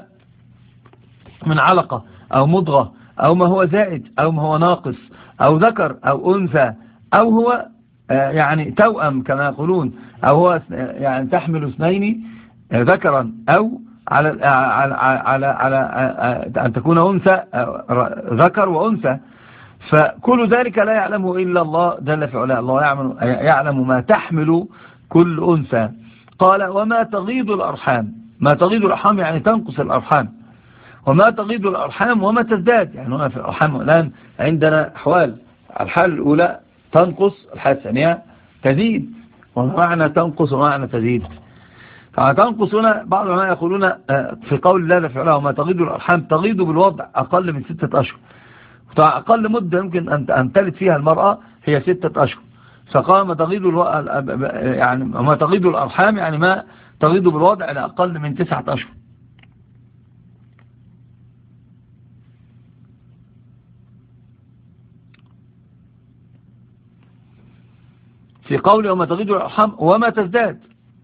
من علقة أو مضغة أو ما هو زائد أو ما هو ناقص أو ذكر أو أنثى أو هو يعني توأم كما يقولون أو هو يعني تحمل اثنين ذكرا أو على على على على أن تكون أنثى ذكر وأنثى. فكل ذلك لا يعلمه إلا الله جل في علاه. الله يعلم, يعلم ما تحمل كل أنثى. قال وما تغيض الأرحام. ما تغيض الأرحام يعني تنقص الأرحام وما تغيض الأرحام وما تزداد. يعني هنا في الأرحام الآن عندنا أحوال. الحالة الأولى تنقص الحالة الثانية تزيد. ومعنى تنقص ومعنى تزيد. فتنقص هنا بعض ما يقولون في قول الله جل في علاه وما تغيض الأرحام تغيض بالوضع أقل من ستة أشهر. أقل مدة يمكن أن تلد فيها المرأة هي ستة أشهر. فقال ما تغيض الو... يعني ما تغيض الأرحام يعني ما تغيض بالوضع إلى أقل من تسعة أشهر. في قوله وما تغيض الأرحام وما تزداد.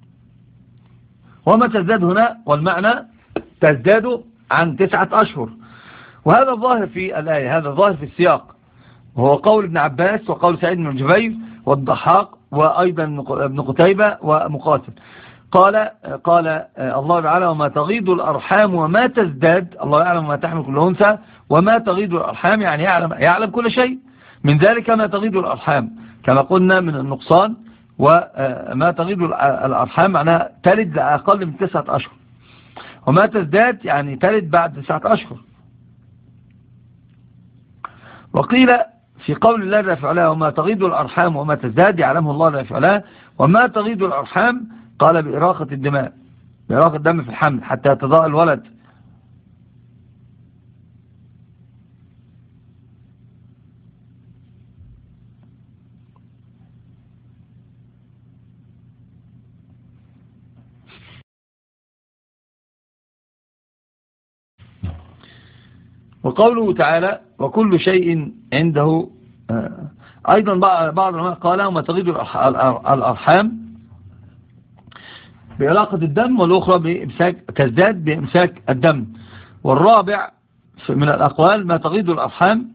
وما تزداد هنا والمعنى تزداد عن تسعة أشهر. وهذا الظاهر في الآية هذا الظاهر في السياق وهو قول ابن عباس وقول سعيد بن جبير والضحاك وأيضا ابن قتيبة ومقاتل. قال قال الله تعالى وما تغيض الأرحام وما تزداد. الله يعلم ما تحمل كل أنثى وما تغيض الأرحام يعني يعلم, يعلم كل شيء. من ذلك ما تغيض الأرحام كما قلنا من النقصان. وما تغيض الأرحام معناها تلد لأقل من تسعة أشهر وما تزداد يعني تلد بعد تسعة أشهر. وقيل في قول الله جل في علاه وما تغيض الأرحام وما تزداد يعلمه الله جل في علاه وما تغيض الأرحام قال بإراقة الدماء بإراقة الدم في الحمل حتى يتضاء الولد. وقوله تعالى وكل شيء عنده أيضا بعض العلماء قال وما تغيض الأرحام بعلاقة الدم والأخرى بإمساك تزداد بإمساك الدم. والرابع من الأقوال ما تغيض الأرحام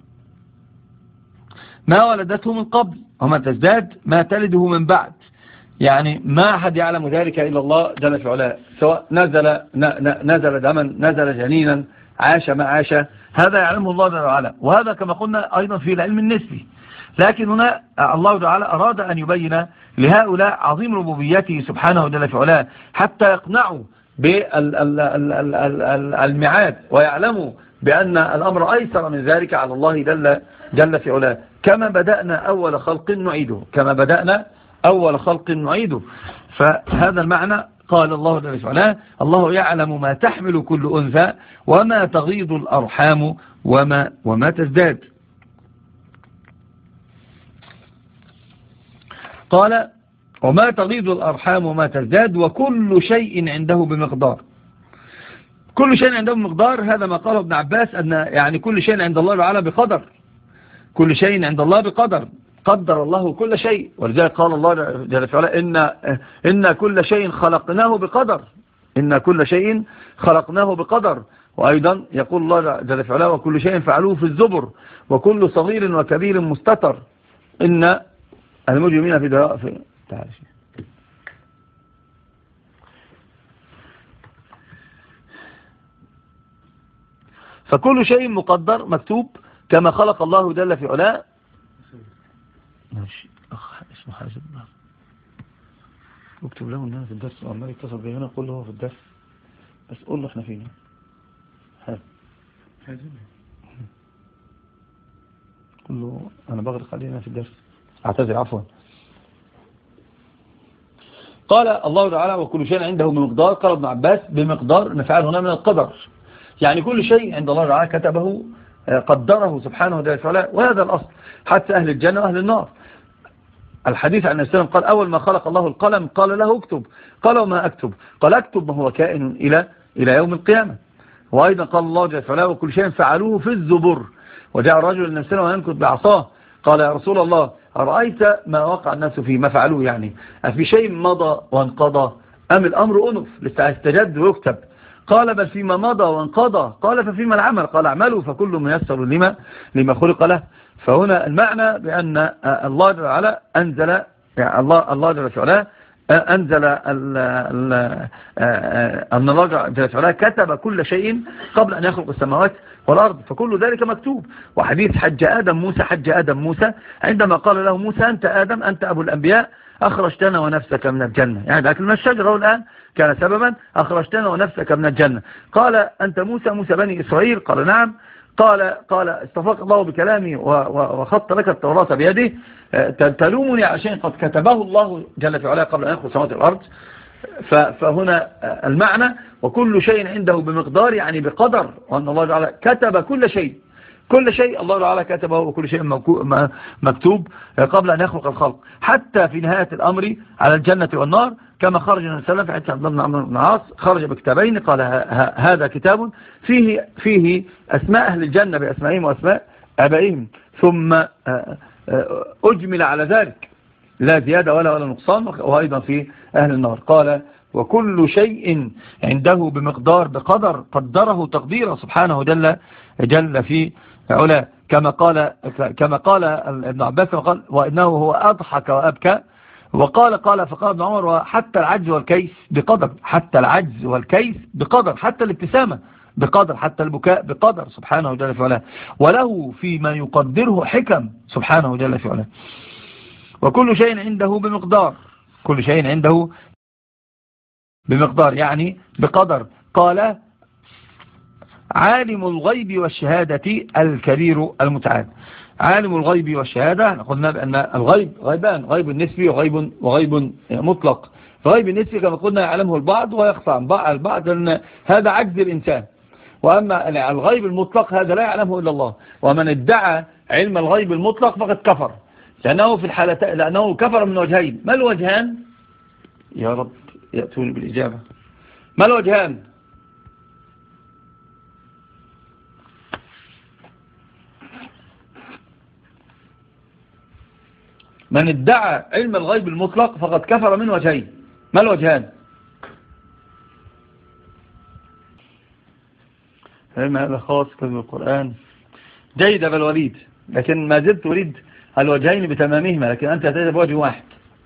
ما ولدته من قبل وما تزداد ما تلده من بعد. يعني ما أحد يعلم ذلك إلا الله جل في علاه سواء نزل نزل دما نزل جنينا عاش ما عاش هذا يعلمه الله جل وعلا. وهذا كما قلنا أيضا في العلم النسبي. لكن هنا الله تعالى أراد أن يبين لهؤلاء عظيم ربوبيته سبحانه جل في علاه حتى يقنعوا بالميعاد ويعلموا بأن الأمر أيسر من ذلك على الله جل, جل في علاه. كما بدأنا أول خلق نعيده كما بدأنا أول خلق نعيده. فهذا المعنى قال الله جل وعلا الله يعلم ما تحمل كل أنثى وما تغيض الأرحام وما, وما تزداد. قال وما تغيض الأرحام وما تزداد وكل شيء عنده بمقدار. كل شيء عنده بمقدار هذا ما قاله ابن عباس أن يعني كل شيء عند الله تعالى بقدر. كل شيء عند الله بقدر قدر الله كل شيء. ولذلك قال الله جل وعلا إن, إن كل شيء خلقناه بقدر إن كل شيء خلقناه بقدر. وأيضا يقول الله جل في علاه وكل شيء فعلوه في الزبر وكل صغير وكبير مستتر. إن المجرمين في دراء في تعالى فكل شيء مقدر مكتوب كما خلق الله جل في علاه. ماشي أخ اسمه حازم اكتب له ان انا في الدرس وعمال يتصل بي هنا قول له هو في الدرس بس قول له احنا فين حازم حازم قول له انا بغرق علينا في الدرس اعتذر عفوا. قال الله تعالى وكل شيء عنده بمقدار. قال ابن عباس بمقدار نفعل هنا من القدر يعني كل شيء عند الله تعالى كتبه قدره سبحانه وتعالى. وهذا الأصل حتى أهل الجنة وأهل النار. الحديث عن النبي قال أول ما خلق الله القلم قال له اكتب. قال وما أكتب؟ قال اكتب ما هو كائن إلى إلى يوم القيامة. وأيضا قال الله جل وعلا وكل شيء فعلوه في الزبر. وجاء رجل النبي صلى الله عليه وسلم وينكت بعصاه قال يا رسول الله أرأيت ما وقع الناس فيه ما فعلوه يعني أفي شيء مضى وانقضى أم الأمر أنف لسه يستجد ويكتب؟ قال بل فيما مضى وانقضى. قال ففيما العمل؟ قال اعملوا فكل ميسر لما لما خلق له. فهنا المعنى بأن الله جل وعلا أنزل يعني الله الله جل وعلا أنزل أن الله جل وعلا كتب كل شيء قبل أن يخلق السماوات والأرض فكل ذلك مكتوب. وحديث حج آدم موسى حج آدم موسى عندما قال له موسى أنت آدم أنت أبو الأنبياء أخرجتنا ونفسك من الجنة يعني لكن من الشجرة الآن كان سببا أخرجتنا ونفسك من الجنة. قال أنت موسى موسى بني إسرائيل؟ قال نعم. قال قال استفاق الله بكلامي وخط لك التوراة بيده تلومني عشان قد كتبه الله جل في علاه قبل أن يخلق السماوات والأرض. فهنا المعنى وكل شيء عنده بمقدار يعني بقدر وأن الله تعالى كتب كل شيء كل شيء الله تعالى كتبه وكل شيء مكتوب قبل أن يخلق الخلق حتى في نهاية الأمر على الجنة والنار كما خرج النبي صلى الله عليه وسلم في حديث عبد الله بن عمرو بن العاص خرج بكتابين قال هذا كتاب فيه فيه أسماء أهل الجنة بأسمائهم وأسماء آبائهم ثم أجمل على ذلك لا زيادة ولا ولا نقصان وأيضا في أهل النار. قال وكل شيء عنده بمقدار بقدر قدره تقديره سبحانه جل جل في علا كما قال كما قال ابن عباس قال وإنه هو أضحك وأبكى. وقال قال فقال ابن عمر وحتى العجز والكيس بقدر حتى العجز والكيس بقدر حتى الابتسامة بقدر حتى البكاء بقدر سبحانه جل في علاه. وله فيما يقدره حكم سبحانه جل في علاه. وكل شيء عنده بمقدار كل شيء عنده بمقدار يعني بقدر. قال عالم الغيب والشهادة الكبير المتعال. عالم الغيب والشهادة قلنا بأن الغيب غيبان غيب نسبي وغيب, وغيب مطلق. فغيب النسبي كما قلنا يعلمه البعض ويخفى عن البعض لأن هذا عجز الإنسان. وأما الغيب المطلق هذا لا يعلمه إلا الله. ومن ادعى علم الغيب المطلق فقد كفر لأنه في الحالة لأنه كفر من وجهين. ما الوجهان يا رب يأتوني بالإجابة؟ ما الوجهان؟ من ادعى علم الغيب المطلق فقد كفر من وجهين. ما الوجهان؟ علم هذا خاص بالقرآن جيد أبا الوليد لكن ما زلت أريد الوجهين بتمامهما لكن أنت أتيت بوجه واحد.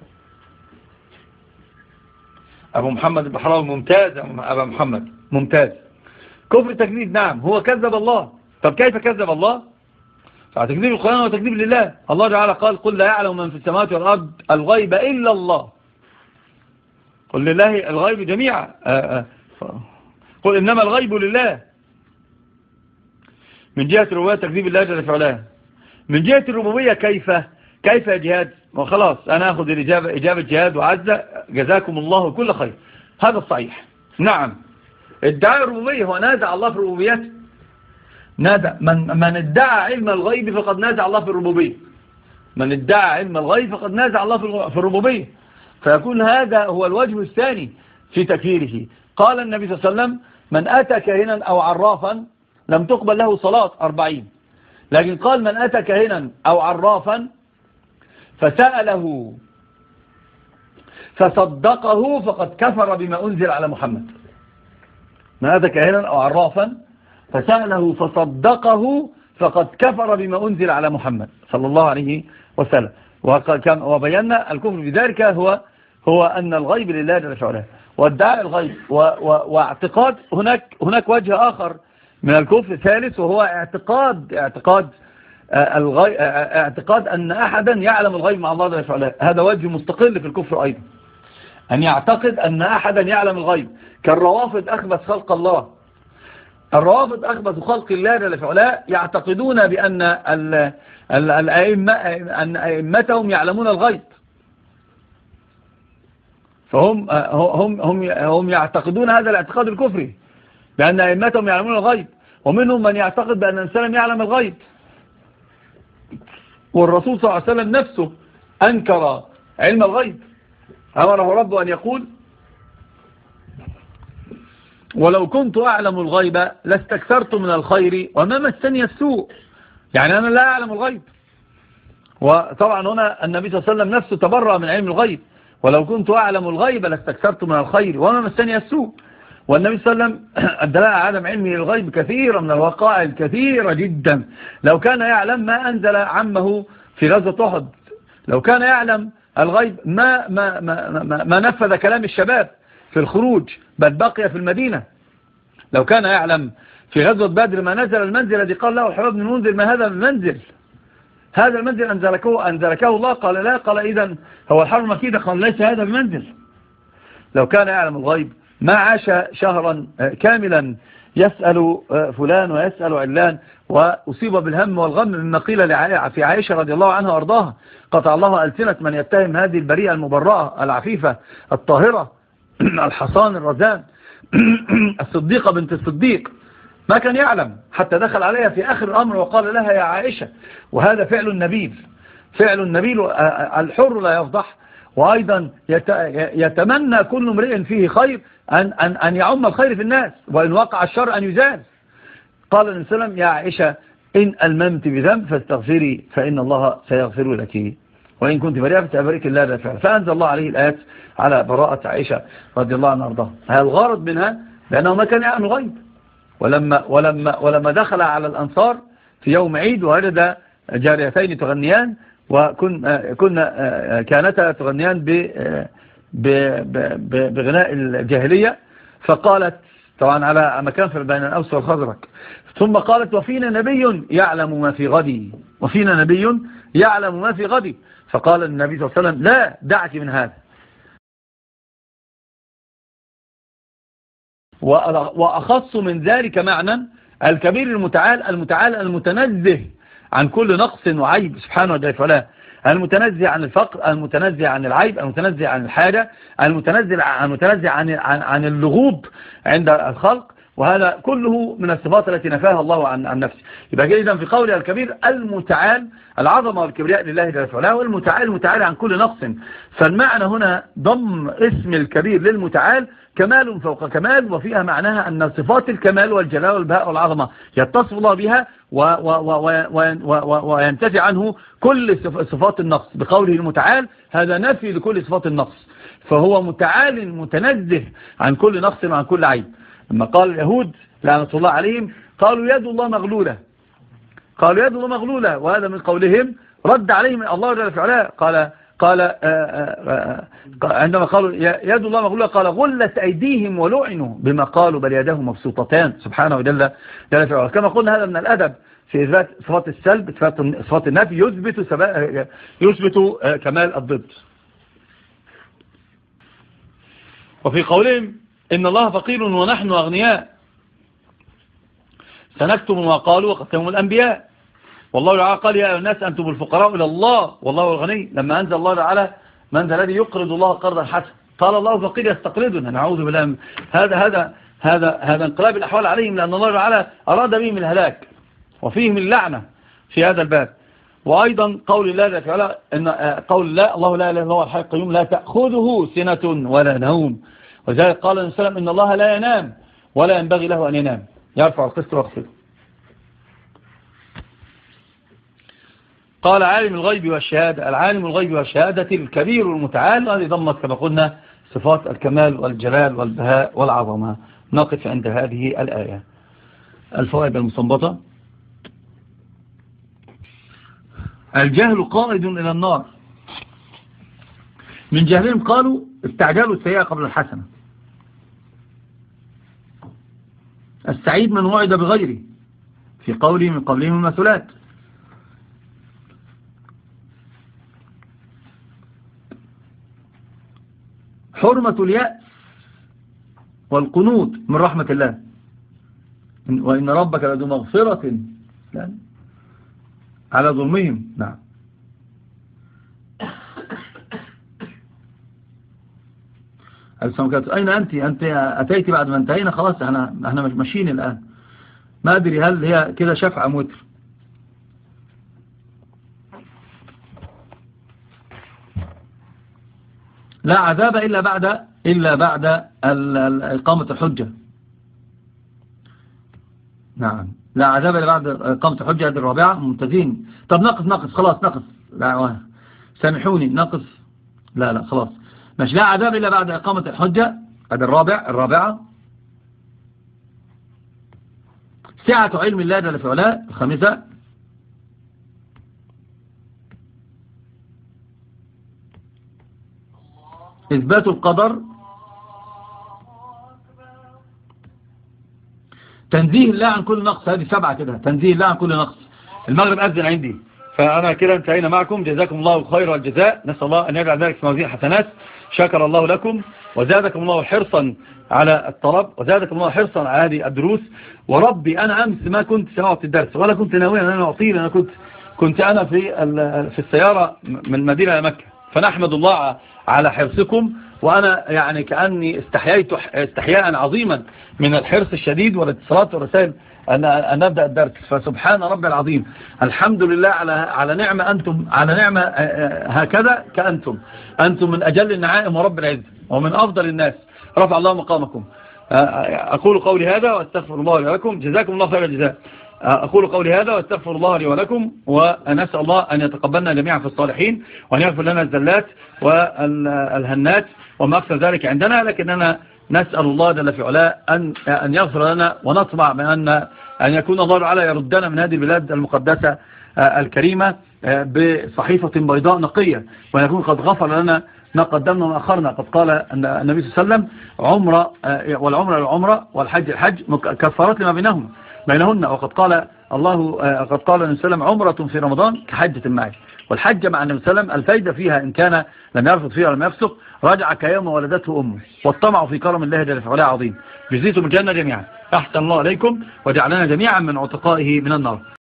أبو محمد البحراوي ممتاز. أبو محمد ممتاز. كفر تكذيب نعم هو كذب الله. طب كيف كذب الله؟ فتكذيب القرآن هو تكذيب لله. الله تعالى قال قل لا يعلم من في السماوات والأرض الغيب إلا الله. قل لله الغيب جميعا. قل إنما الغيب لله. من جهة الربوبية تكذيب الله جل في علاه. من جهة الربوبية كيف كيف يا جهاد؟ وخلاص أنا أخذ الإجابة إجابة جهاد وعزة جزاكم الله كل خير. هذا الصحيح. نعم ادعاء الربوبية هو نازع الله في ربوبيته. نازع من من ادعى علم الغيب فقد نازع الله في الربوبية. من ادعى علم الغيب فقد نازع الله في الربوبية. فيكون هذا هو الوجه الثاني في تكفيره. قال النبي صلى الله عليه وسلم من أتى كاهنا أو عرافا لم تقبل له صلاة أربعين. لكن قال من أتى كاهنا أو عرافا فسأله فصدقه فقد كفر بما أنزل على محمد. من أتى كاهنا أو عرافا فسأله فصدقه فقد كفر بما أنزل على محمد صلى الله عليه وسلم. وبينا الكفر بذلك هو هو أن الغيب لله جل وعلا، وادعاء الغيب واعتقاد. هناك هناك وجه آخر من الكفر ثالث، وهو اعتقاد اعتقاد الغيب، اعتقاد أن أحدا يعلم الغيب مع الله جل وعلا. هذا وجه مستقل في الكفر أيضا، أن يعتقد أن أحدا يعلم الغيب، كالروافض أخبث خلق الله. الروافض أخبث خلق الله جل وعلا يعتقدون بأن الأئمة أن أئمتهم يعلمون الغيب، فهم هم هم هم يعتقدون هذا الاعتقاد الكفري بأن أئمتهم يعلمون الغيب. ومنهم من يعتقد بأن الإنسان يعلم الغيب، والرسول صلى الله عليه وسلم نفسه أنكر علم الغيب، أمره ربه أن يقول: ولو كنت أعلم الغيب لاستكثرت من الخير وما مسني السوء. يعني أنا لا أعلم الغيب. وطبعا هنا النبي صلى الله عليه وسلم نفسه تبرأ من علم الغيب، ولو كنت أعلم الغيب لاستكثرت من الخير وما مسني السوء. والنبي صلى الله عليه وسلم أدلى على عدم علمه للغيب كثيرا من الوقائع الكثيرة جدا. لو كان يعلم ما أنزل عمه في غزوة أحد، لو كان يعلم الغيب ما, ما, ما, ما, ما نفذ كلام الشباب في الخروج، بل بقي في المدينة. لو كان يعلم في غزوة بدر ما نزل المنزل الذي قال له الحباب بن المنذر: ما هذا المنزل؟ هذا المنزل أنزلكه, أنزلكه الله. قال: لا. قال: إذن هو الحرب مكيدة. قال: ليس هذا المنزل. لو كان يعلم الغيب ما عاش شهرا كاملا يسأل فلان ويسأل علان، وأصيب بالهم والغم مما قيل في عائشة رضي الله عنها وارضاها: قطع الله ألسنة من يتهم هذه البريئة المبرأة العفيفة الطاهرة الحصان الرزان الصديقة بنت الصديق. ما كان يعلم حتى دخل عليها في آخر الأمر وقال لها: يا عائشة. وهذا فعل النبيل، فعل النبيل. الحر لا يفضح. وأيضا يتمنى كل امرئ فيه خير أن, أن, أن يعم الخير في الناس، وإن وقع الشر أن يزال. قال النبي صلى الله عليه وسلم: يا عائشة، إن ألممت بذنب فاستغفري فإن الله سيغفر لك، وإن كنت بريئة فتبارك الله لا فعل. فأنزل الله عليه الآيات على براءة عائشة رضي الله عنها وارضاها. هذا الغرض منها لأنه ما كان يعلم الغيب. ولما, ولما, ولما دخل على الأنصار في يوم عيد ووجد جاريتين تغنيان، وكنا كنا كانتا تغنيان بغناء الجاهلية، فقالت طبعا على مكان في بين الأوس والخزرج، ثم قالت: وفينا نبي يعلم ما في غدي، وفينا نبي يعلم ما في غدي. فقال النبي صلى الله عليه وسلم: لا، دعك من هذا. وأخص من ذلك معنى الكبير المتعال المتعال المتنزه عن كل نقص وعيب سبحانه وتعالى، المتنزه عن الفقر، المتنزه عن العيب، المتنزه عن الحاجة، المتنزه المتنزه عن عن عن اللغوب عند الخلق. وهذا كله من الصفات التي نفاها الله عن عن نفسه. يبقى إذن في قوله الكبير المتعال، العظمة والكبرياء لله جل وعلا، والمتعال المتعال عن كل نقص. فالمعنى هنا ضم اسم الكبير للمتعال كمال فوق كمال، وفيها معناها أن صفات الكمال والجلال والبهاء والعظمة يتصف الله بها وينتفي عنه كل صفات النقص. بقوله المتعال هذا نفي لكل صفات النقص، فهو متعال متنزه عن كل نقص وعن كل عيب. لما قال اليهود لعنة الله عليهم قالوا: يد الله مغلولة، قالوا: يد الله مغلولة. وهذا من قولهم رد عليهم الله جل وعلا. قال قال آآ آآ عندما قالوا يد الله مغلولة قال: غلت أيديهم ولعنوا بما قالوا بل يداه مبسوطتان سبحانه وجل جل وعلا. كما قلنا هذا من الأدب في إثبات صفات السلب، صفات النفي يثبت يثبت كمال الضد. وفي قولهم إن الله فقير ونحن أغنياء سنكتم ما قالوا وقتهم الأنبياء، والله تعالى قال: يا أيها الناس أنتم الفقراء إلى الله والله الغني. لما أنزل الله تعالى: من ذا الذي يقرض الله قرضا حسنا؟ قال: الله فقير يستقرضنا. نعوذ بالله. هذا هذا هذا هذا انقلاب الأحوال عليهم، لأن الله تعالى أراد بهم الهلاك وفيهم اللعنة في هذا الباب. وأيضا قول الله تعالى إن قول الله الله لا إله إلا هو الحي القيوم لا تأخذه سنة ولا نوم. وذلك قال النبي صلى الله عليه وسلم: إن الله لا ينام ولا ينبغي له أن ينام، يرفع القسط ويخفضه. قال: عالم الغيب والشهادة، العالم الغيب والشهادة الكبير المتعال، الذي ضمت كما قلنا صفات الكمال والجلال والبهاء والعظمة. نقف عند هذه الآية. الفوائد المستنبطة: الجهل قائد إلى النار. من جهلهم قالوا استعجلوا السيئة قبل الحسنة. السعيد من وعد بغيره في قوله من قبلهم المثلات. حرمة اليأس والقنوط من رحمة الله، وإن ربك لذو مغفرة على ظلمهم. نعم. أين أنت؟ أنت أتيت بعد ما انتهينا خلاص، احنا احنا ماشيين الآن. ما أدري هل هي كده شفعة أم وتر. لا عذاب إلا بعد إلا بعد إقامة الحجة. نعم، لا عذاب إلا بعد إقامة الحجة. هذه الرابعة. ممتازين. طب نقص نقص خلاص نقص. لا سامحوني نقص. لا لا خلاص مش لا عذاب إلا بعد إقامة الحجة. هذا الرابع الرابعة. سعة علم الله جل في علاه. الخامسة: إثبات القدر. تنزيه الله عن كل نقص. هذه سبعة كده. تنزيه الله عن كل نقص. المغرب أذن عندي، فأنا كده انتهينا معكم. جزاكم الله خير الجزاء. نسأل الله أن يجعل ذلك في موازين حسنات. شكر الله لكم وزادكم الله حرصا على الطلب، وزادكم الله حرصا على هذه الدروس. وربي أنا أمس ما كنت سمعت الدرس ولا كنت ناويا أن أنا أعطيه، أنا كنت كنت أنا في في السيارة من المدينة إلى مكة. فنحمد الله على حرصكم، وأنا يعني كأني استحييت استحياء عظيما من الحرص الشديد والاتصالات والرسائل أن أن نبدأ الدرس. فسبحان ربي العظيم. الحمد لله على على نعمة أنتم على نعمة هكذا كأنتم. أنتم من أجل النعائم ورب العزة ومن أفضل الناس. رفع الله مقامكم. أقول قولي هذا وأستغفر الله لي ولكم. جزاكم الله خير الجزاء. أقول قولي هذا وأستغفر الله لي ولكم، ونسأل الله أن يتقبلنا جميعا في الصالحين، وأن يغفر لنا الزلات والهنات وما أكثر ذلك عندنا. لكننا نسأل الله جل في علاه أن أن يغفر لنا، ونطمع بأن أن يكون الله تعالى يردنا من هذه البلاد المقدسة الكريمة بصحيفة بيضاء نقية، وأن يكون قد غفر لنا ما قدمنا وأخرنا. قد قال النبي صلى الله عليه وسلم: عمرة والعمرة للعمرة والحج الحج كفارات لما بينهما بينهن. وقد قال الله قد قال النبي صلى الله عليه وسلم: عمرة في رمضان كحجة معي. والحج مع النبي صلى الله عليه وسلم الفايدة فيها إن كان لم يرفض فيها ولم يفسق رجع كيوم ولدته أمه. والطمع في كرم الله جل وعلا عظيم. جزيتم الجنة جميعا. أحسن الله عليكم وجعلنا جميعا من عتقائه من النار.